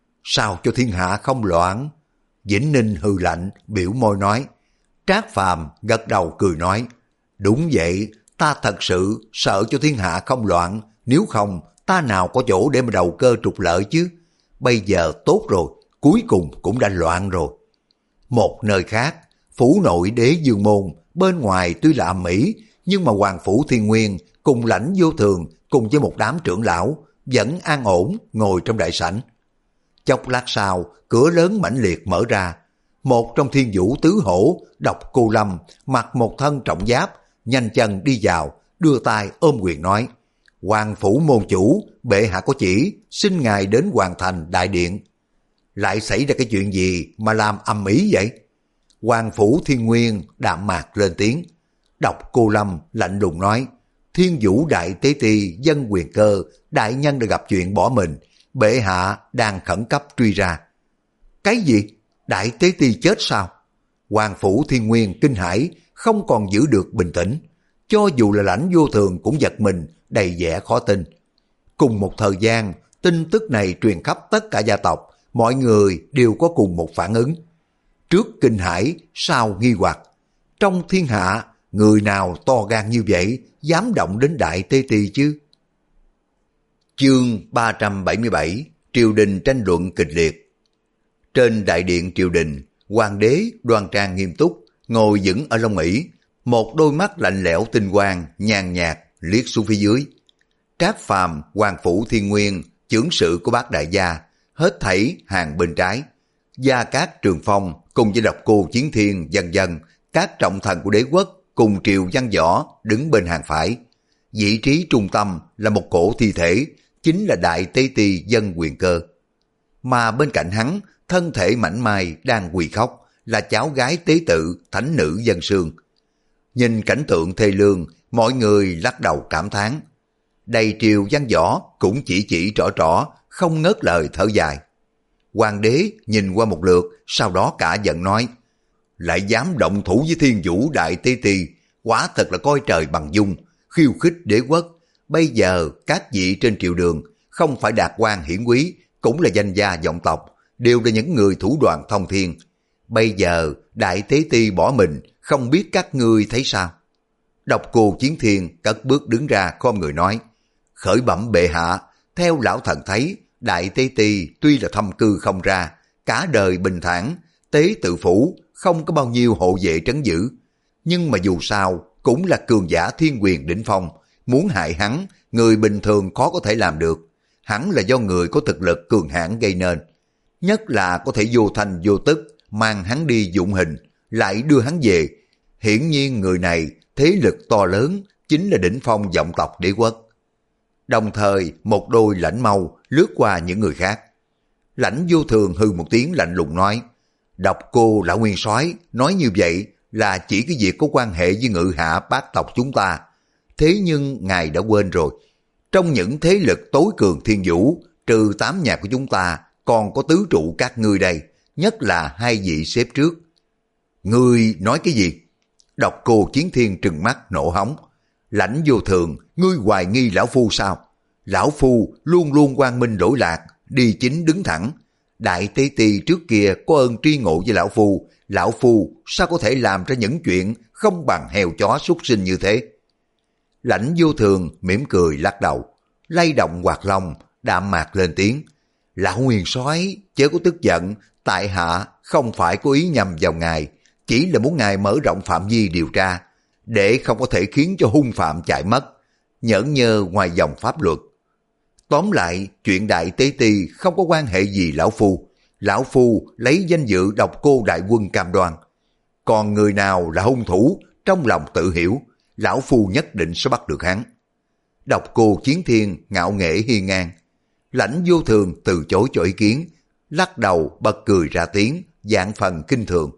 sao cho thiên hạ không loạn? Vĩnh Ninh hừ lạnh, biểu môi nói. Trác Phàm gật đầu cười nói, đúng vậy, ta thật sự sợ cho thiên hạ không loạn, nếu không ta nào có chỗ để mà đầu cơ trục lợi chứ. Bây giờ tốt rồi, cuối cùng cũng đã loạn rồi. Một nơi khác, phủ nội đế Dương Môn, bên ngoài tuy là ầm ĩ, nhưng mà Hoàng phủ Thiên Nguyên cùng Lãnh Vô Thường cùng với một đám trưởng lão vẫn an ổn ngồi trong đại sảnh. Chốc lát sau, cửa lớn mãnh liệt mở ra. Một trong thiên vũ tứ hổ, Độc Cô Lâm, mặc một thân trọng giáp, nhanh chân đi vào, đưa tay ôm quyền nói. Hoàng phủ môn chủ, bệ hạ có chỉ, xin ngài đến hoàn thành đại điện. Lại xảy ra cái chuyện gì mà làm ầm ĩ vậy? Hoàng phủ Thiên Nguyên đạm mạc lên tiếng. Độc Cô Lâm lạnh lùng nói, thiên vũ đại tế ti dân quyền cơ, đại nhân đã gặp chuyện bỏ mình, bệ hạ đang khẩn cấp truy ra. Cái gì? Đại tế ti chết sao? Hoàng phủ Thiên Nguyên kinh hãi, không còn giữ được bình tĩnh. Cho dù là Lãnh Vô Thường cũng giật mình, đầy vẻ khó tin. Cùng một thời gian, tin tức này truyền khắp tất cả gia tộc, mọi người đều có cùng một phản ứng. Trước kinh hãi, sau nghi hoặc. Trong thiên hạ, người nào to gan như vậy, dám động đến đại tế ti chứ? Chương ba trăm bảy mươi bảy, triều đình tranh luận kịch liệt. Trên đại điện triều đình, hoàng đế đoan trang nghiêm túc, ngồi vững ở long ỷ, một đôi mắt lạnh lẽo tinh quang, nhàn nhạt liếc xuống phía dưới. Trác Phàm, Hoàng phủ Thiên Nguyên, chưởng sự của bát đại gia, hết thảy hàng bên trái. Gia Cát Trường Phong cùng với Độc Cô Chiến Thiên dần dần, các trọng thần của đế quốc cùng triều văn võ đứng bên hàng phải. Vị trí trung tâm là một cổ thi thể, chính là Đại Tế Ti Dân Quyền Cơ. Mà bên cạnh hắn, thân thể mảnh mai đang quỳ khóc là cháu gái tế tự thánh nữ Dân Sương. Nhìn cảnh tượng thê lương, mọi người lắc đầu cảm thán. Đầy triều văn võ cũng chỉ chỉ trỏ trỏ, không ngớt lời thở dài. Hoàng đế nhìn qua một lượt, sau đó cả giận nói, lại dám động thủ với Thiên Vũ Đại Tế Ti, quả thật là coi trời bằng dung, khiêu khích đế quốc. Bây giờ các vị trên triều đường không phải đạt quan hiển quý, cũng là danh gia vọng tộc, đều là những người thủ đoạn thông thiên. Bây giờ Đại Tế Ti bỏ mình, không biết các ngươi thấy sao? Độc Cô Chiến Thiên cất bước đứng ra khom người nói, khởi bẩm bệ hạ, theo lão thần thấy, Đại Tế Ti tuy là thâm cư không ra, cả đời bình thản, tế tự phủ không có bao nhiêu hộ vệ trấn giữ, nhưng mà dù sao cũng là cường giả thiên quyền đỉnh phong, muốn hại hắn, người bình thường khó có thể làm được. Hắn là do người có thực lực cường hãn gây nên, nhất là có thể vô thành vô tức mang hắn đi dụng hình, lại đưa hắn về. Hiển nhiên người này thế lực to lớn, chính là đỉnh phong vọng tộc đế quốc. Đồng thời một đôi lãnh mâu lướt qua những người khác. Lãnh Vô Thường hư một tiếng lạnh lùng nói, Độc Cô lão nguyên soái nói như vậy là chỉ cái việc có quan hệ với ngự hạ bát tộc chúng ta. Thế nhưng ngài đã quên rồi, trong những thế lực tối cường thiên vũ, trừ tám nhà của chúng ta, còn có tứ trụ các ngươi đây, nhất là hai vị xếp trước. Ngươi nói cái gì? Độc Cô Chiến Thiên trừng mắt nộ hống. Lãnh Vô Thường, ngươi hoài nghi lão phu sao? Lão phu luôn luôn quang minh lỗi lạc, đi chính đứng thẳng. Đại Tế Ti trước kia có ơn tri ngộ với lão phu, lão phu sao có thể làm ra những chuyện không bằng heo chó súc sinh như thế? Lãnh Vô Thường mỉm cười lắc đầu, lay động quạt lông, đạm mạc lên tiếng. Lão nguyên soái chớ có tức giận, tại hạ không phải có ý nhầm vào ngài, chỉ là muốn ngài mở rộng phạm vi điều tra, để không có thể khiến cho hung phạm chạy mất, nhởn nhơ ngoài dòng pháp luật. Tóm lại, chuyện Đại Tế Ti không có quan hệ gì lão phu. Lão phu lấy danh dự Độc Cô đại quân cam đoan. Còn người nào là hung thủ, trong lòng tự hiểu, lão phu nhất định sẽ bắt được hắn. Độc Cô Chiến Thiên ngạo nghễ hiên ngang. Lãnh Vô Thường từ chối cho ý kiến, lắc đầu bật cười ra tiếng, dạng phần kinh thường.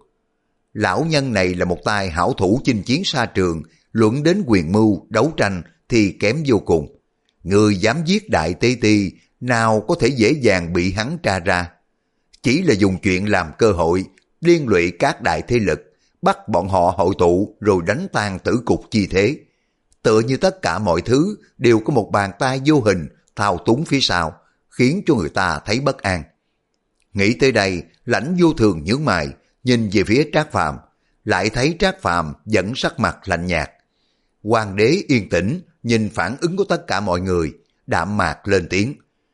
Lão nhân này là một tay hảo thủ chinh chiến xa trường, luận đến quyền mưu, đấu tranh thì kém vô cùng. Người dám giết Đại Tế Ti, nào có thể dễ dàng bị hắn tra ra. Chỉ là dùng chuyện làm cơ hội, liên lụy các đại thế lực, bắt bọn họ hội tụ rồi đánh tan tử cục chi thế. Tựa như tất cả mọi thứ đều có một bàn tay vô hình thao túng phía sau, khiến cho người ta thấy bất an. Nghĩ tới đây, Lãnh Vô Thường nhướng mày, nhìn về phía Trác Phàm, lại thấy Trác Phàm vẫn sắc mặt lạnh nhạt. Hoàng đế yên tĩnh, nhìn phản ứng của tất cả mọi người, đạm mạc lên tiếng.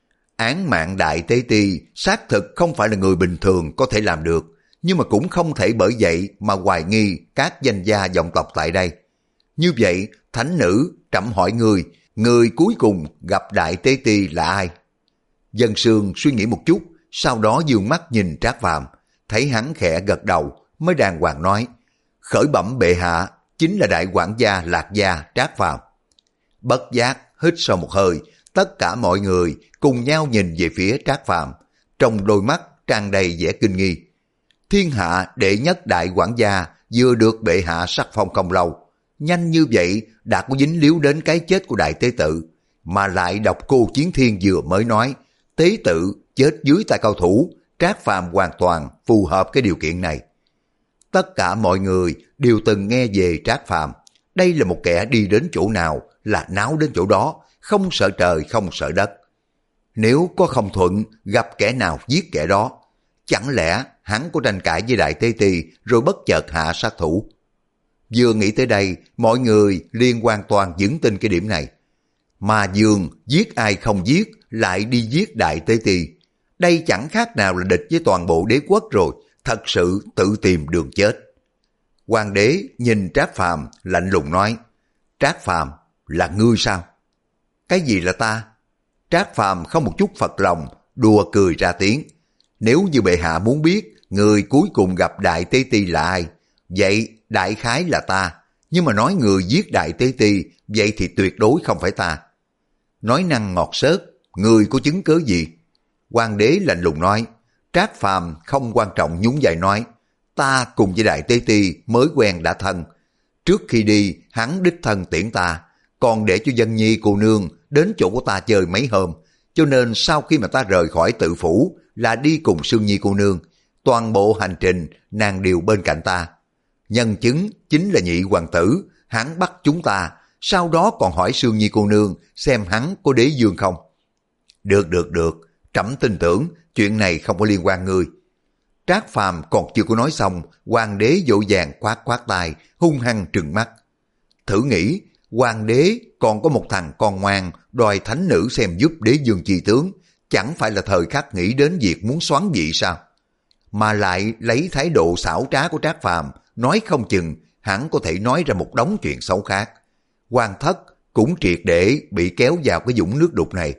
Án mạng Đại Tế Ti xác thực không phải là người bình thường có thể làm được, nhưng mà cũng không thể bởi vậy mà hoài nghi các danh gia vọng tộc tại đây. Như vậy, thánh nữ, trẫm hỏi người, người cuối cùng gặp Đại Tế Ti là ai? Dân Sương suy nghĩ một chút, sau đó dương mắt nhìn Trác Phàm, thấy hắn khẽ gật đầu, mới đàng hoàng nói, khởi bẩm bệ hạ, chính là đại quản gia Lạc Gia Trác Phàm. Bất giác hít sâu một hơi, tất cả mọi người cùng nhau nhìn về phía Trác Phàm, trong đôi mắt tràn đầy vẻ kinh nghi. Thiên hạ đệ nhất đại quản gia vừa được bệ hạ sắc phong không lâu, nhanh như vậy đã có dính líu đến cái chết của Đại Tế Tự, mà lại Độc Cô Chiến Thiên vừa mới nói Tế Tự chết dưới tay cao thủ, Trác Phàm hoàn toàn phù hợp cái điều kiện này. Tất cả mọi người đều từng nghe về Trác Phàm, đây là một kẻ đi đến chỗ nào là náo đến chỗ đó, không sợ trời không sợ đất. Nếu có không thuận, gặp kẻ nào giết kẻ đó. Chẳng lẽ hắn có tranh cãi với Đại Tế Ti rồi bất chợt hạ sát thủ? Vừa nghĩ tới đây, mọi người liên hoàn toàn vững tin cái điểm này. Mà Dương giết ai không giết, lại đi giết Đại Tế Ti. Đây chẳng khác nào là địch với toàn bộ đế quốc rồi, thật sự tự tìm đường chết. Hoàng đế nhìn Trác Phàm lạnh lùng nói, Trác Phàm là ngươi sao? Cái gì là ta? Trác Phàm không một chút phật lòng, đùa cười ra tiếng. Nếu như bệ hạ muốn biết người cuối cùng gặp Đại Tế Ti là ai, vậy đại khái là ta. Nhưng mà nói người giết Đại Tế Ti, vậy thì tuyệt đối không phải ta. Nói năng ngọt xớt, Người có chứng cớ gì? Hoàng đế lạnh lùng nói. Trác Phàm không quan trọng nhún vai nói, ta cùng với Đại Tế Ti mới quen đã thân. Trước khi đi, hắn đích thân tiễn ta, còn để cho Dân Nhi cô nương đến chỗ của ta chơi mấy hôm, cho nên sau khi mà ta rời khỏi tự phủ là đi cùng Sương Nhi cô nương, toàn bộ hành trình nàng đều bên cạnh ta. Nhân chứng chính là nhị hoàng tử, hắn bắt chúng ta, sau đó còn hỏi Sương Nhi cô nương xem hắn có đế dương không. Được được được, trẫm tin tưởng chuyện này không có liên quan ngươi. Trác Phàm còn chưa có nói xong, hoàng đế vội vàng khoát khoát tay, hung hăng trừng mắt. Thử nghĩ, hoàng đế còn có một thằng con ngoan đòi thánh nữ xem giúp đế dương chi tướng, chẳng phải là thời khắc nghĩ đến việc muốn xoán vị sao? Mà lại lấy thái độ xảo trá của Trác Phàm, nói không chừng hắn có thể nói ra một đống chuyện xấu khác. Hoàng thất cũng triệt để bị kéo vào cái vũng nước đục này.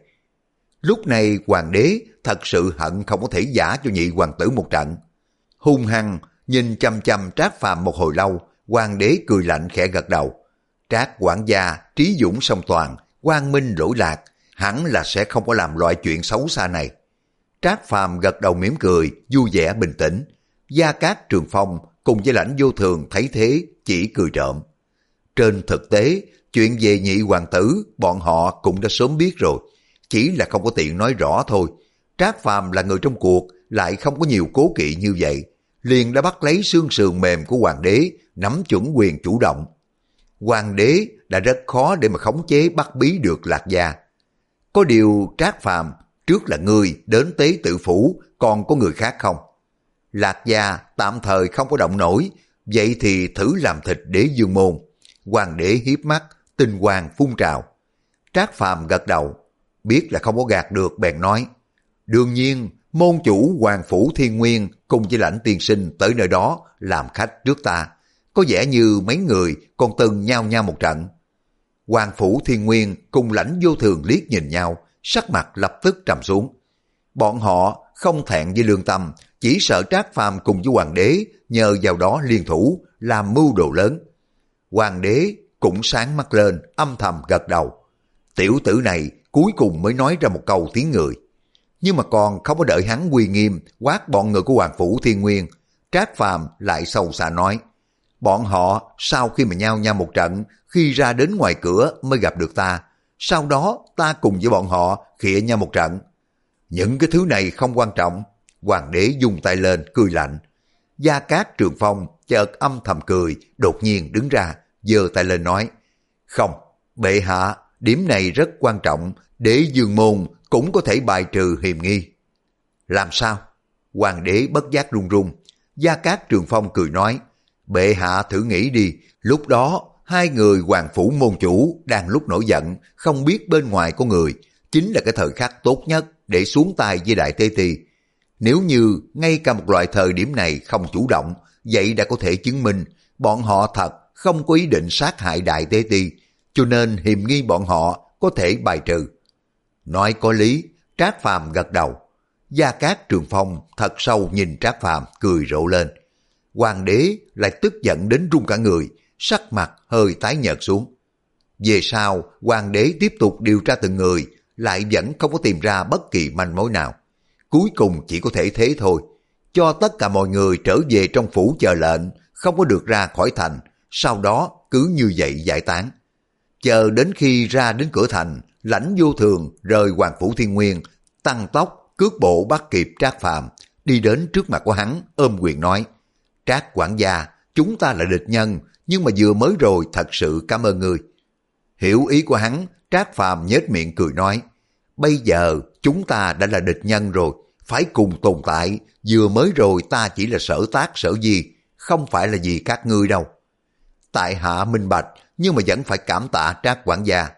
Lúc này hoàng đế thật sự hận không có thể giả cho nhị hoàng tử một trận. Hung hăng nhìn chăm chăm Trác Phàm một hồi lâu, hoàng đế cười lạnh khẽ gật đầu. Trác quản gia trí dũng song toàn, quang minh lỗi lạc, hẳn là sẽ không có làm loại chuyện xấu xa này. Trác Phàm gật đầu mỉm cười, vui vẻ bình tĩnh. Gia Cát Trường Phong cùng với Lãnh Vô Thường thấy thế chỉ cười trộm. Trên thực tế, chuyện về nhị hoàng tử bọn họ cũng đã sớm biết rồi, chỉ là không có tiện nói rõ thôi. Trác Phàm là người trong cuộc, lại không có nhiều cố kỵ như vậy, liền đã bắt lấy xương sườn mềm của hoàng đế, nắm chuẩn quyền chủ động. Hoàng đế đã rất khó để mà khống chế bắt bí được Lạc Gia. Có điều Trác Phàm, trước là ngươi đến tế tự phủ, còn có người khác không? Lạc Gia tạm thời không có động nổi, vậy thì thử làm thịt đế dương môn. Hoàng đế hiếp mắt, tinh quang phun trào. Trác Phàm gật đầu, biết là không có gạt được bèn nói. Đương nhiên, môn chủ Hoàng Phủ Thiên Nguyên cùng với Lãnh tiên sinh tới nơi đó làm khách trước ta. Có vẻ như mấy người còn từng nhau nhau một trận. Hoàng Phủ Thiên Nguyên cùng Lãnh Vô Thường liếc nhìn nhau, sắc mặt lập tức trầm xuống. Bọn họ không thẹn với lương tâm, chỉ sợ Trác Phàm cùng với hoàng đế nhờ vào đó liên thủ làm mưu đồ lớn. Hoàng đế cũng sáng mắt lên, âm thầm gật đầu. Tiểu tử này cuối cùng mới nói ra một câu tiếng người. Nhưng mà còn không có đợi hắn uy nghiêm quát bọn người của Hoàng Phủ Thiên Nguyên, Trác Phàm lại sâu xa nói. Bọn họ sau khi mà nhau nhau một trận, khi ra đến ngoài cửa mới gặp được ta. Sau đó ta cùng với bọn họ khịa nhau một trận. Những cái thứ này không quan trọng. Hoàng đế dùng tay lên cười lạnh. Gia Cát Trường Phong chợt âm thầm cười, đột nhiên đứng ra, giơ tay lên nói. Không, bệ hạ, điểm này rất quan trọng, đế dương môn cũng có thể bài trừ hiềm nghi. Làm sao? Hoàng đế bất giác run run. Gia Cát Trường Phong cười nói. Bệ hạ thử nghĩ đi, lúc đó hai người hoàng phủ môn chủ đang lúc nổi giận, không biết bên ngoài có người, chính là cái thời khắc tốt nhất để xuống tay với Đại Tế Ti. Nếu như ngay cả một loại thời điểm này không chủ động, vậy đã có thể chứng minh bọn họ thật không có ý định sát hại Đại Tế Ti, cho nên hiềm nghi bọn họ có thể bài trừ. Nói có lý, Trác Phàm gật đầu. Gia Cát Trường Phong thật sâu nhìn Trác Phàm cười rộ lên. Hoàng đế lại tức giận đến run cả người, sắc mặt hơi tái nhợt xuống. Về sau, hoàng đế tiếp tục điều tra từng người, lại vẫn không có tìm ra bất kỳ manh mối nào. Cuối cùng chỉ có thể thế thôi, cho tất cả mọi người trở về trong phủ chờ lệnh, không có được ra khỏi thành, sau đó cứ như vậy giải tán. Chờ đến khi ra đến cửa thành, Lãnh Vô Thường rời Hoàng Phủ Thiên Nguyên, tăng tốc cước bộ bắt kịp Trác Phàm, đi đến trước mặt của hắn ôm quyền nói. Trác quản gia, chúng ta là địch nhân, nhưng mà vừa mới rồi thật sự cảm ơn ngươi. Hiểu ý của hắn, Trác Phàm nhếch miệng cười nói. Bây giờ chúng ta đã là địch nhân rồi, phải cùng tồn tại, vừa mới rồi ta chỉ là sở tác sở di, không phải là vì các ngươi đâu. Tại hạ minh bạch, nhưng mà vẫn phải cảm tạ Trác quản gia.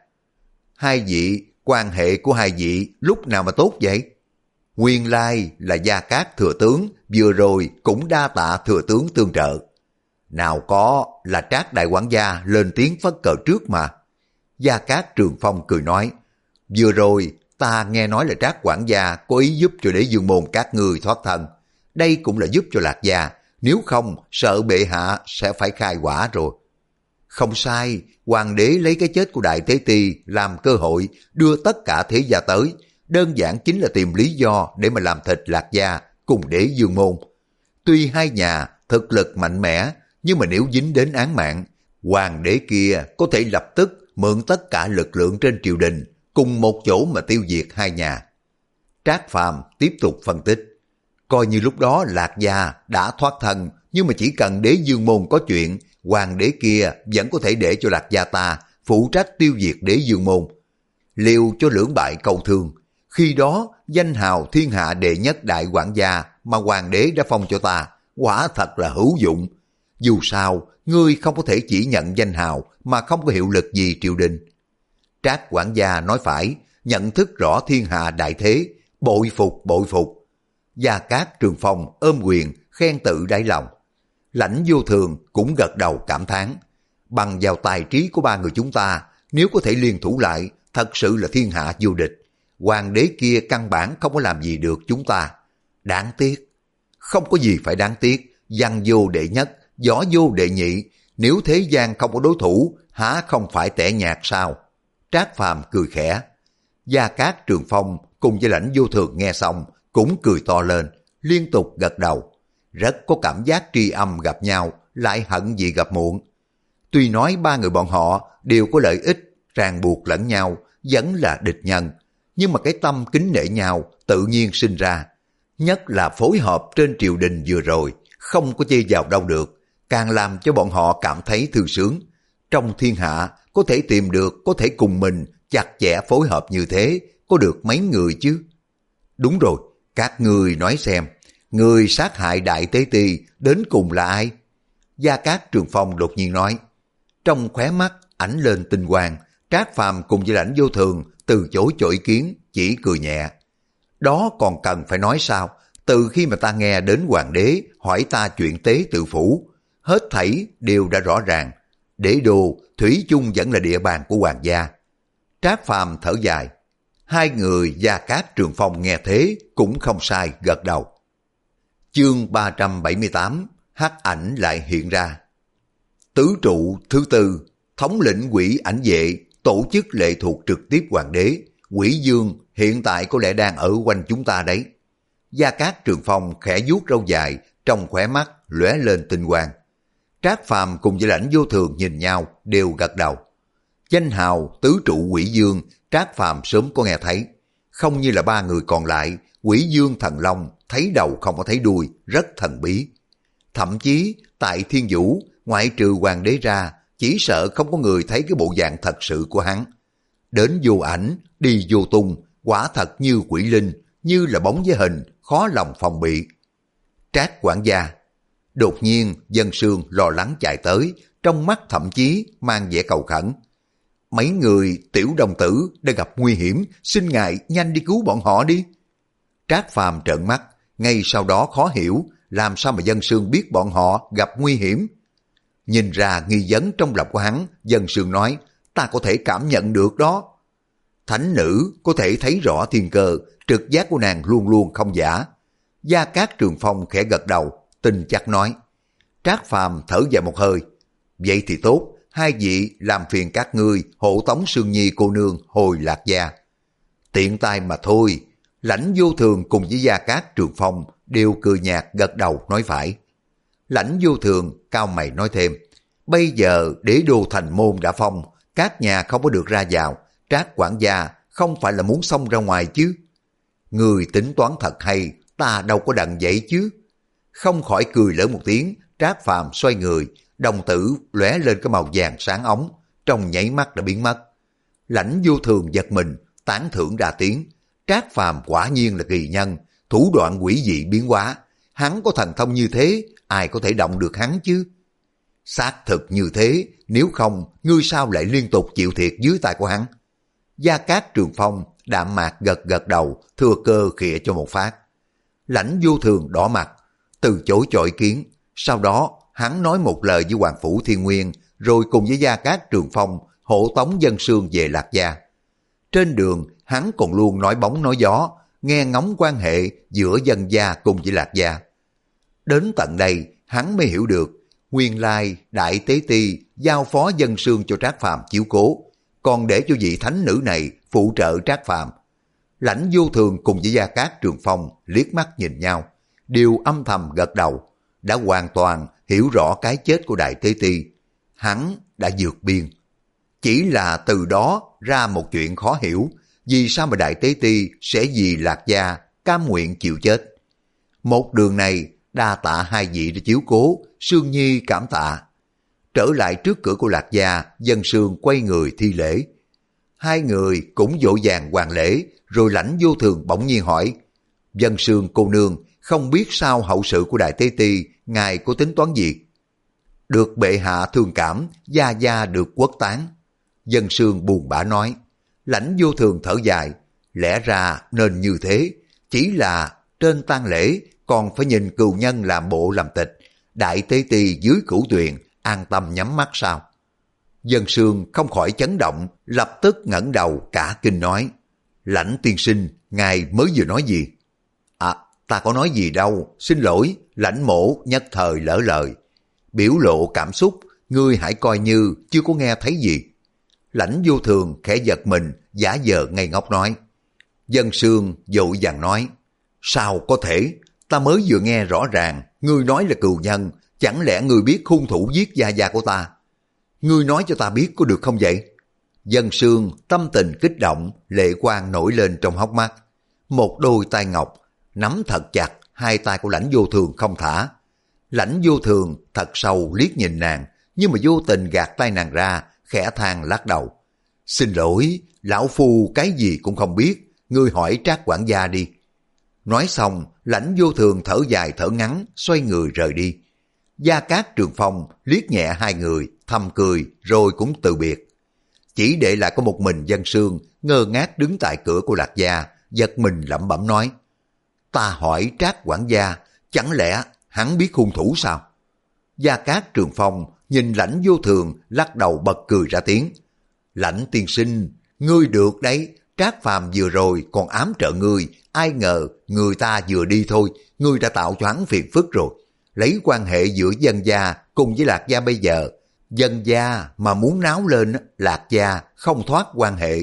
Hai vị, quan hệ của hai vị lúc nào mà tốt vậy? Nguyên lai là Gia Cát thừa tướng, vừa rồi cũng đa tạ thừa tướng tương trợ. Nào có, là Trác đại quản gia lên tiếng phất cờ trước mà. Gia Cát Trường Phong cười nói, vừa rồi ta nghe nói là Trác quản gia có ý giúp cho đế dương môn các ngươi thoát thân. Đây cũng là giúp cho Lạc Gia, nếu không sợ bệ hạ sẽ phải khai quả rồi. Không sai, hoàng đế lấy cái chết của Đại Tế Ti làm cơ hội đưa tất cả thế gia tới, đơn giản chính là tìm lý do để mà làm thịt Lạc Gia cùng Đế Dương Môn. Tuy hai nhà thực lực mạnh mẽ, nhưng mà nếu dính đến án mạng, hoàng đế kia có thể lập tức mượn tất cả lực lượng trên triều đình cùng một chỗ mà tiêu diệt hai nhà. Trác Phàm tiếp tục phân tích, coi như lúc đó Lạc Gia đã thoát thân, nhưng mà chỉ cần Đế Dương Môn có chuyện, hoàng đế kia vẫn có thể để cho Lạc Gia ta phụ trách tiêu diệt Đế Dương Môn. Liều cho lưỡng bại câu thương, khi đó danh hào thiên hạ đệ nhất đại quản gia mà hoàng đế đã phong cho ta, quả thật là hữu dụng. Dù sao, ngươi không có thể chỉ nhận danh hào mà không có hiệu lực gì triều đình. Trác quản gia nói phải, nhận thức rõ thiên hạ đại thế, bội phục bội phục. Gia Cát Trường Phong ôm quyền khen tự đáy lòng. Lãnh Vô Thường cũng gật đầu cảm thán. Bằng vào tài trí của ba người chúng ta, nếu có thể liên thủ lại, thật sự là thiên hạ vô địch. Hoàng đế kia căn bản không có làm gì được chúng ta. Đáng tiếc. Không có gì phải đáng tiếc. Văn vô đệ nhất, võ vô đệ nhị. Nếu thế gian không có đối thủ, há không phải tẻ nhạt sao? Trác Phàm cười khẽ. Gia Cát Trường Phong cùng với Lãnh Vô Thường nghe xong cũng cười to lên, liên tục gật đầu. Rất có cảm giác tri âm gặp nhau, lại hận gì gặp muộn. Tuy nói ba người bọn họ đều có lợi ích, ràng buộc lẫn nhau, vẫn là địch nhân, nhưng mà cái tâm kính nể nhau tự nhiên sinh ra. Nhất là phối hợp trên triều đình vừa rồi, không có chê vào đâu được, càng làm cho bọn họ cảm thấy thư sướng. Trong thiên hạ, có thể tìm được có thể cùng mình chặt chẽ phối hợp như thế, có được mấy người chứ? Đúng rồi, các người nói xem, người sát hại Đại Tế Ti đến cùng là ai? Gia Cát Trường Phong đột nhiên nói. Trong khóe mắt ảnh lên tinh quang, Trác Phàm cùng với Lãnh Vô Thường từ chối cho ý kiến, chỉ cười nhẹ. Đó còn cần phải nói sao? Từ khi mà ta nghe đến hoàng đế hỏi ta chuyện tế tự phủ, hết thảy đều đã rõ ràng. Đế đô thủy chung vẫn là địa bàn của hoàng gia. Trác Phàm thở dài. Hai người Gia Cát Trường Phong nghe thế cũng không sai, gật đầu. Chương ba trăm bảy mươi tám, hắc ảnh lại hiện ra. Tứ trụ thứ tư, thống lĩnh quỷ ảnh vệ, tổ chức lệ thuộc trực tiếp hoàng đế. Quỷ Dương hiện tại có lẽ đang ở quanh chúng ta đấy. Gia Cát Trường Phong khẽ vuốt râu dài, trong khóe mắt lóe lên tinh quang. Trác Phàm cùng với Lãnh Vô Thường nhìn nhau đều gật đầu. Danh hào tứ trụ Quỷ Dương, Trác Phàm sớm có nghe thấy. Không như là ba người còn lại, Quỷ Dương Thần Long thấy đầu không có thấy đuôi, rất thần bí. Thậm chí tại Thiên Vũ, ngoại trừ hoàng đế ra, chỉ sợ không có người thấy cái bộ dạng thật sự của hắn. Đến vô ảnh, đi vô tung, quả thật như quỷ linh, như là bóng với hình, khó lòng phòng bị. Trác quản gia. Đột nhiên Dân Sương lo lắng chạy tới, trong mắt thậm chí mang vẻ cầu khẩn. Mấy người tiểu đồng tử đã gặp nguy hiểm, xin ngài nhanh đi cứu bọn họ đi. Trác Phàm trợn mắt, ngay sau đó khó hiểu, làm sao mà Dân Sương biết bọn họ gặp nguy hiểm. Nhìn ra nghi vấn trong lòng của hắn, Dân Sương nói, ta có thể cảm nhận được đó. Thánh nữ có thể thấy rõ thiên cơ, trực giác của nàng luôn luôn không giả. Gia Cát Trường Phong khẽ gật đầu, tin chắc nói. Trác Phàm thở dài một hơi. Vậy thì tốt, hai vị làm phiền các ngươi hộ tống Sương Nhi cô nương hồi Lạc Gia. Tiện tay mà thôi. Lãnh Vô Thường cùng với Gia Cát Trường Phong đều cười nhạt gật đầu nói phải. Lãnh Vô Thường cao mày nói thêm. Bây giờ đế đô thành môn đã phong, các nhà không có được ra vào. Trác quản gia không phải là muốn xông ra ngoài chứ? Người tính toán thật hay, ta đâu có đặng vậy chứ. Không khỏi cười lớn một tiếng, Trác Phàm xoay người, đồng tử lóe lên cái màu vàng sáng óng, trong nháy mắt đã biến mất. Lãnh Vô Thường giật mình, tán thưởng ra tiếng. Trác Phàm quả nhiên là kỳ nhân, thủ đoạn quỷ dị biến hóa. Hắn có thần thông như thế, ai có thể động được hắn chứ? Xác thực như thế, nếu không, ngươi sao lại liên tục chịu thiệt dưới tay của hắn? Gia Cát Trường Phong đạm mạc gật gật đầu, thừa cơ khịa cho một phát. Lãnh Vô Thường đỏ mặt, từ chối cho ý kiến. Sau đó, hắn nói một lời với Hoàng Phủ Thiên Nguyên, rồi cùng với Gia Cát Trường Phong hộ tống Dân Sương về Lạc Gia. Trên đường, hắn còn luôn nói bóng nói gió, nghe ngóng quan hệ giữa Dân Gia cùng với Lạc Gia. Đến tận đây, hắn mới hiểu được, nguyên lai Đại Tế Ti giao phó Dân Sương cho Trác Phàm chiếu cố, còn để cho vị thánh nữ này phụ trợ Trác Phàm. Lãnh Vô Thường cùng với Gia Cát Trường Phong liếc mắt nhìn nhau, đều âm thầm gật đầu, đã hoàn toàn hiểu rõ cái chết của Đại Tế Ti. Hắn đã vượt biên. Chỉ là từ đó ra một chuyện khó hiểu, vì sao mà Đại Tế Ti sẽ vì Lạc Gia cam nguyện chịu chết. Một đường này đa tạ hai vị đã chiếu cố, Sương Nhi cảm tạ. Trở lại trước cửa của Lạc Gia, Dân Sương quay người thi lễ. Hai người cũng vội vàng hoàn lễ, rồi Lãnh Vô Thường bỗng nhiên hỏi, Dân Sương cô nương, không biết sao hậu sự của Đại Tế Ti, ngài có tính toán gì? Được bệ hạ thương cảm, gia gia được quốc tán. Dân Sương buồn bã nói. Lãnh Vô Thường thở dài, lẽ ra nên như thế, chỉ là trên tang lễ còn phải nhìn cừu nhân làm bộ làm tịch, Đại Tế Ti dưới cửu tuyền an tâm nhắm mắt sao? Dân Sương không khỏi chấn động, lập tức ngẩng đầu cả kinh nói, Lãnh tiên sinh, ngài mới vừa nói gì? À, ta có nói gì đâu, xin lỗi. Lãnh mổ nhất thời lỡ lời. Biểu lộ cảm xúc, ngươi hãy coi như chưa có nghe thấy gì. Lãnh Vô Thường khẽ giật mình, giả vờ ngây ngốc nói. Dân Sương vội vàng nói, sao có thể, ta mới vừa nghe rõ ràng, ngươi nói là cừu nhân, chẳng lẽ ngươi biết hung thủ giết gia gia của ta? Ngươi nói cho ta biết có được không vậy? Dân Sương tâm tình kích động, lệ quang nổi lên trong hốc mắt. Một đôi tay ngọc nắm thật chặt hai tay của Lãnh Vô Thường không thả. Lãnh Vô Thường thật sâu liếc nhìn nàng, nhưng mà vô tình gạt tay nàng ra, khẽ than lắc đầu. Xin lỗi, lão phu cái gì cũng không biết, ngươi hỏi Trác quản gia đi. Nói xong, Lãnh Vô Thường thở dài thở ngắn, xoay người rời đi. Gia Cát Trường Phong liếc nhẹ hai người, thầm cười rồi cũng từ biệt. Chỉ để lại có một mình Dân Sương ngơ ngác đứng tại cửa của Lạc Gia, giật mình lẩm bẩm nói. Ta hỏi Trác quản gia, chẳng lẽ hắn biết hung thủ sao? Gia Cát Trường Phong nhìn Lãnh Vô Thường lắc đầu bật cười ra tiếng. Lãnh tiên sinh, ngươi được đấy, Trác Phàm vừa rồi còn ám trợ ngươi, ai ngờ người ta vừa đi thôi, ngươi đã tạo cho hắn phiền phức rồi. Lấy quan hệ giữa Dân gia cùng với Lạc Gia bây giờ, Dân gia mà muốn náo lên, Lạc Gia không thoát quan hệ.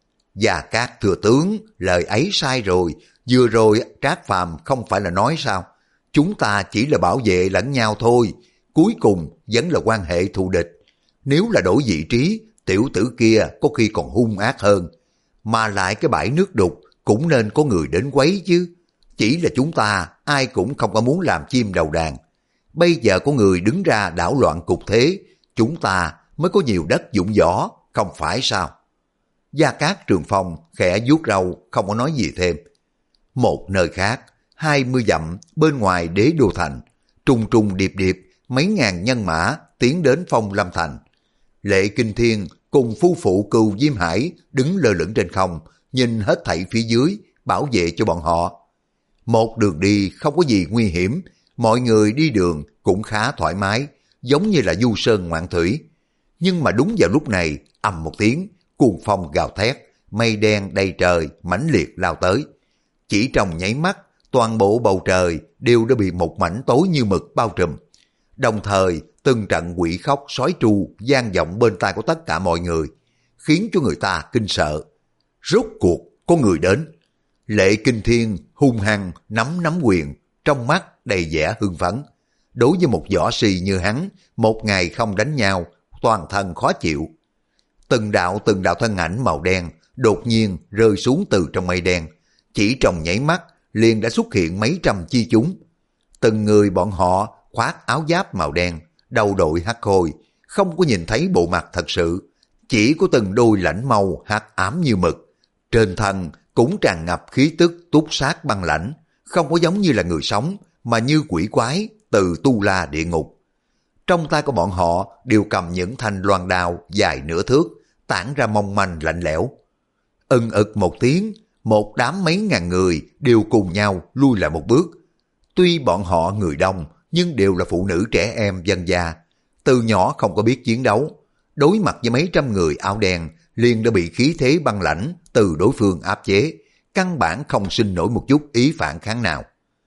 Gia Cát thừa tướng, lời ấy sai rồi, vừa rồi Trác Phàm không phải là nói sao? Chúng ta chỉ là bảo vệ lẫn nhau thôi, cuối cùng vẫn là quan hệ thù địch. Nếu là đổi vị trí, tiểu tử kia có khi còn hung ác hơn. Mà lại cái bãi nước đục cũng nên có người đến quấy chứ. Chỉ là chúng ta ai cũng không có muốn làm chim đầu đàn. Bây giờ có người đứng ra đảo loạn cục thế, chúng ta mới có nhiều đất dụng võ, không phải sao? Gia Cát Trường Phong khẽ vuốt râu, không có nói gì thêm. Một nơi khác, hai mươi dặm bên ngoài Đế Đô Thành, trùng trùng điệp điệp, mấy ngàn nhân mã tiến đến Phong Lâm Thành. Lệ Kinh Thiên cùng phu phụ Cừu Diêm Hải đứng lơ lửng trên không, nhìn hết thảy phía dưới, bảo vệ cho bọn họ. Một đường đi không có gì nguy hiểm, mọi người đi đường cũng khá thoải mái, giống như là du sơn ngoạn thủy. Nhưng mà đúng vào lúc này, ầm một tiếng, cuồng phong gào thét, mây đen đầy trời mãnh liệt lao tới. Chỉ trong nháy mắt, toàn bộ bầu trời đều đã bị một mảnh tối như mực bao trùm. Đồng thời, từng trận quỷ khóc sói tru vang vọng bên tai của tất cả mọi người, khiến cho người ta kinh sợ. Rốt cuộc có người đến. Lệ Kinh Thiên hung hăng nắm nắm quyền, trong mắt đầy vẻ hưng phấn. Đối với một võ sĩ như hắn, một ngày không đánh nhau, toàn thân khó chịu. Từng đạo từng đạo thân ảnh màu đen đột nhiên rơi xuống từ trong mây đen, chỉ trong nháy mắt liền đã xuất hiện mấy trăm chi chúng. Từng người bọn họ khoác áo giáp màu đen, đầu đội hắc khôi, không có nhìn thấy bộ mặt thật sự, chỉ có từng đôi lãnh mâu hắc ám như mực. Trên thân cũng tràn ngập khí tức túc sát băng lãnh, không có giống như là người sống, mà như quỷ quái từ tu la địa ngục. Trong tay của bọn họ đều cầm những thanh loan đao dài nửa thước, tản ra mong manh lạnh lẽo. Ưng ực một tiếng, một đám mấy ngàn người đều cùng nhau lui lại một bước. Tuy bọn họ người đông, nhưng đều là phụ nữ trẻ em Dân gia, từ nhỏ không có biết chiến đấu. Đối mặt với mấy trăm người áo đen, liền đã bị khí thế băng lãnh từ đối phương áp chế, căn bản không sinh nổi một chút ý phản kháng nào.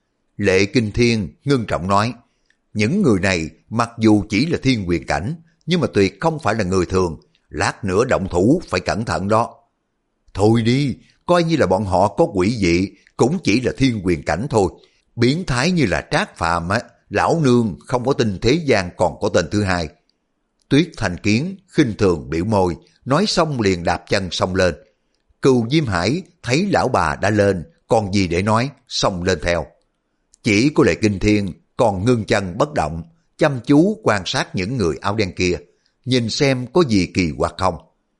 Lệ Kinh Thiên ngưng trọng nói, những người này mặc dù chỉ là thiên quyền cảnh, nhưng mà tuyệt không phải là người thường, lát nữa động thủ phải cẩn thận đó. Thôi đi, coi như là bọn họ có quỷ dị, cũng chỉ là thiên quyền cảnh thôi. Biến thái như là Trác Phàm á, lão nương không có tin thế gian còn có tên thứ hai. Tuyết Thanh Kiến khinh thường biểu môi, nói xong liền đạp chân xông lên. Cừu Diêm Hải thấy lão bà đã lên, còn gì để nói, xông lên theo. Chỉ có Lệ Kinh Thiên còn ngưng chân bất động, chăm chú quan sát những người áo đen kia, nhìn xem có gì kỳ quặc không.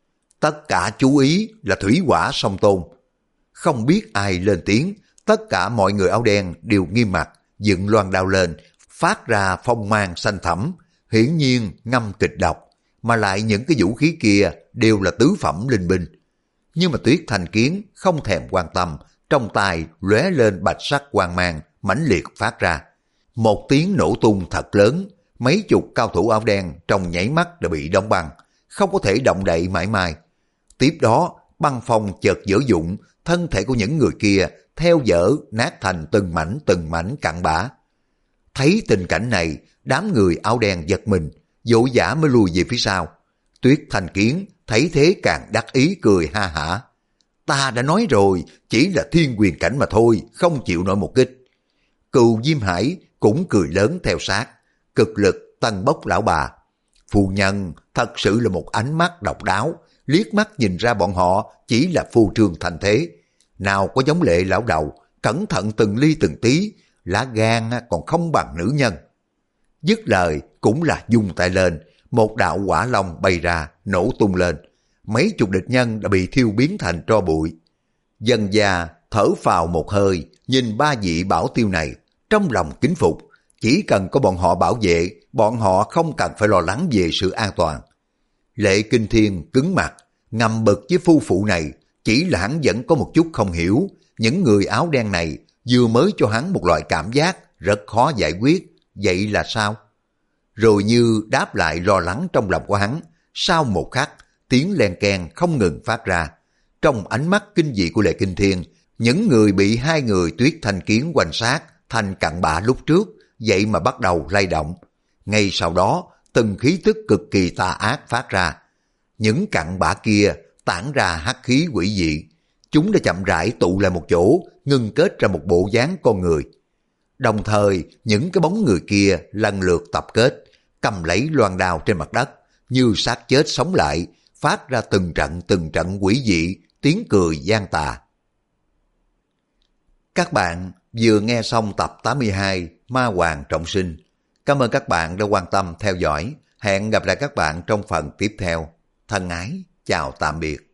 Tất cả chú ý là thủy hỏa song tôn. Không biết ai lên tiếng, tất cả mọi người áo đen đều nghiêm mặt, dựng loan đao lên, phát ra phong mang xanh thẳm, hiển nhiên ngâm kịch độc, mà lại những cái vũ khí kia đều là tứ phẩm linh binh. Nhưng mà Tuyết Thanh Kiến không thèm quan tâm, trong tay lóe lên bạch sắc quang mang mãnh liệt phát ra. Một tiếng nổ tung thật lớn, mấy chục cao thủ áo đen trong nháy mắt đã bị đóng băng, không có thể động đậy mãi mãi. Tiếp đó, băng phong chợt dở dụng, thân thể của những người kia theo dở nát thành từng mảnh từng mảnh cặn bã. Thấy tình cảnh này, đám người áo đen giật mình, vội vã mới lùi về phía sau. Tuyết Thanh Kiến thấy thế càng đắc ý cười ha hả. Ta đã nói rồi, chỉ là thiên quyền cảnh mà thôi, không chịu nổi một kích. Cừu Diêm Hải cũng cười lớn theo sát, cực lực tân bốc lão bà. Phu nhân thật sự là một ánh mắt độc đáo, liếc mắt nhìn ra bọn họ chỉ là phô trương thành thế. Nào có giống Lệ lão đầu, cẩn thận từng ly từng tí, lá gan còn không bằng nữ nhân. Dứt lời cũng là dung tay lên, một đạo hỏa long bay ra, nổ tung lên. Mấy chục địch nhân đã bị thiêu biến thành tro bụi. Dân già thở phào một hơi, nhìn ba vị bảo tiêu này, trong lòng kính phục. Chỉ cần có bọn họ bảo vệ, bọn họ không cần phải lo lắng về sự an toàn. Lệ Kinh Thiên cứng mặt, ngầm bực với phu phụ này, chỉ là hắn vẫn có một chút không hiểu. Những người áo đen này vừa mới cho hắn một loại cảm giác rất khó giải quyết, vậy là sao? Rồi như đáp lại lo lắng trong lòng của hắn, sau một khắc, tiếng len keng không ngừng phát ra. Trong ánh mắt kinh dị của Lệ Kinh Thiên, những người bị hai người Tuyết Thanh Kiến quanh sát thành cặn bã lúc trước, vậy mà bắt đầu lay động. Ngay sau đó, từng khí tức cực kỳ tà ác phát ra. Những cặn bã kia tản ra hắc khí quỷ dị. Chúng đã chậm rãi tụ lại một chỗ, ngưng kết ra một bộ dáng con người. Đồng thời, những cái bóng người kia lần lượt tập kết, cầm lấy loan đao trên mặt đất, như xác chết sống lại, phát ra từng trận từng trận quỷ dị, tiếng cười gian tà. Các bạn vừa nghe xong tập tám mươi hai Ma Hoàng Trọng Sinh. Cảm ơn các bạn đã quan tâm theo dõi. Hẹn gặp lại các bạn trong phần tiếp theo. Thân ái, chào tạm biệt.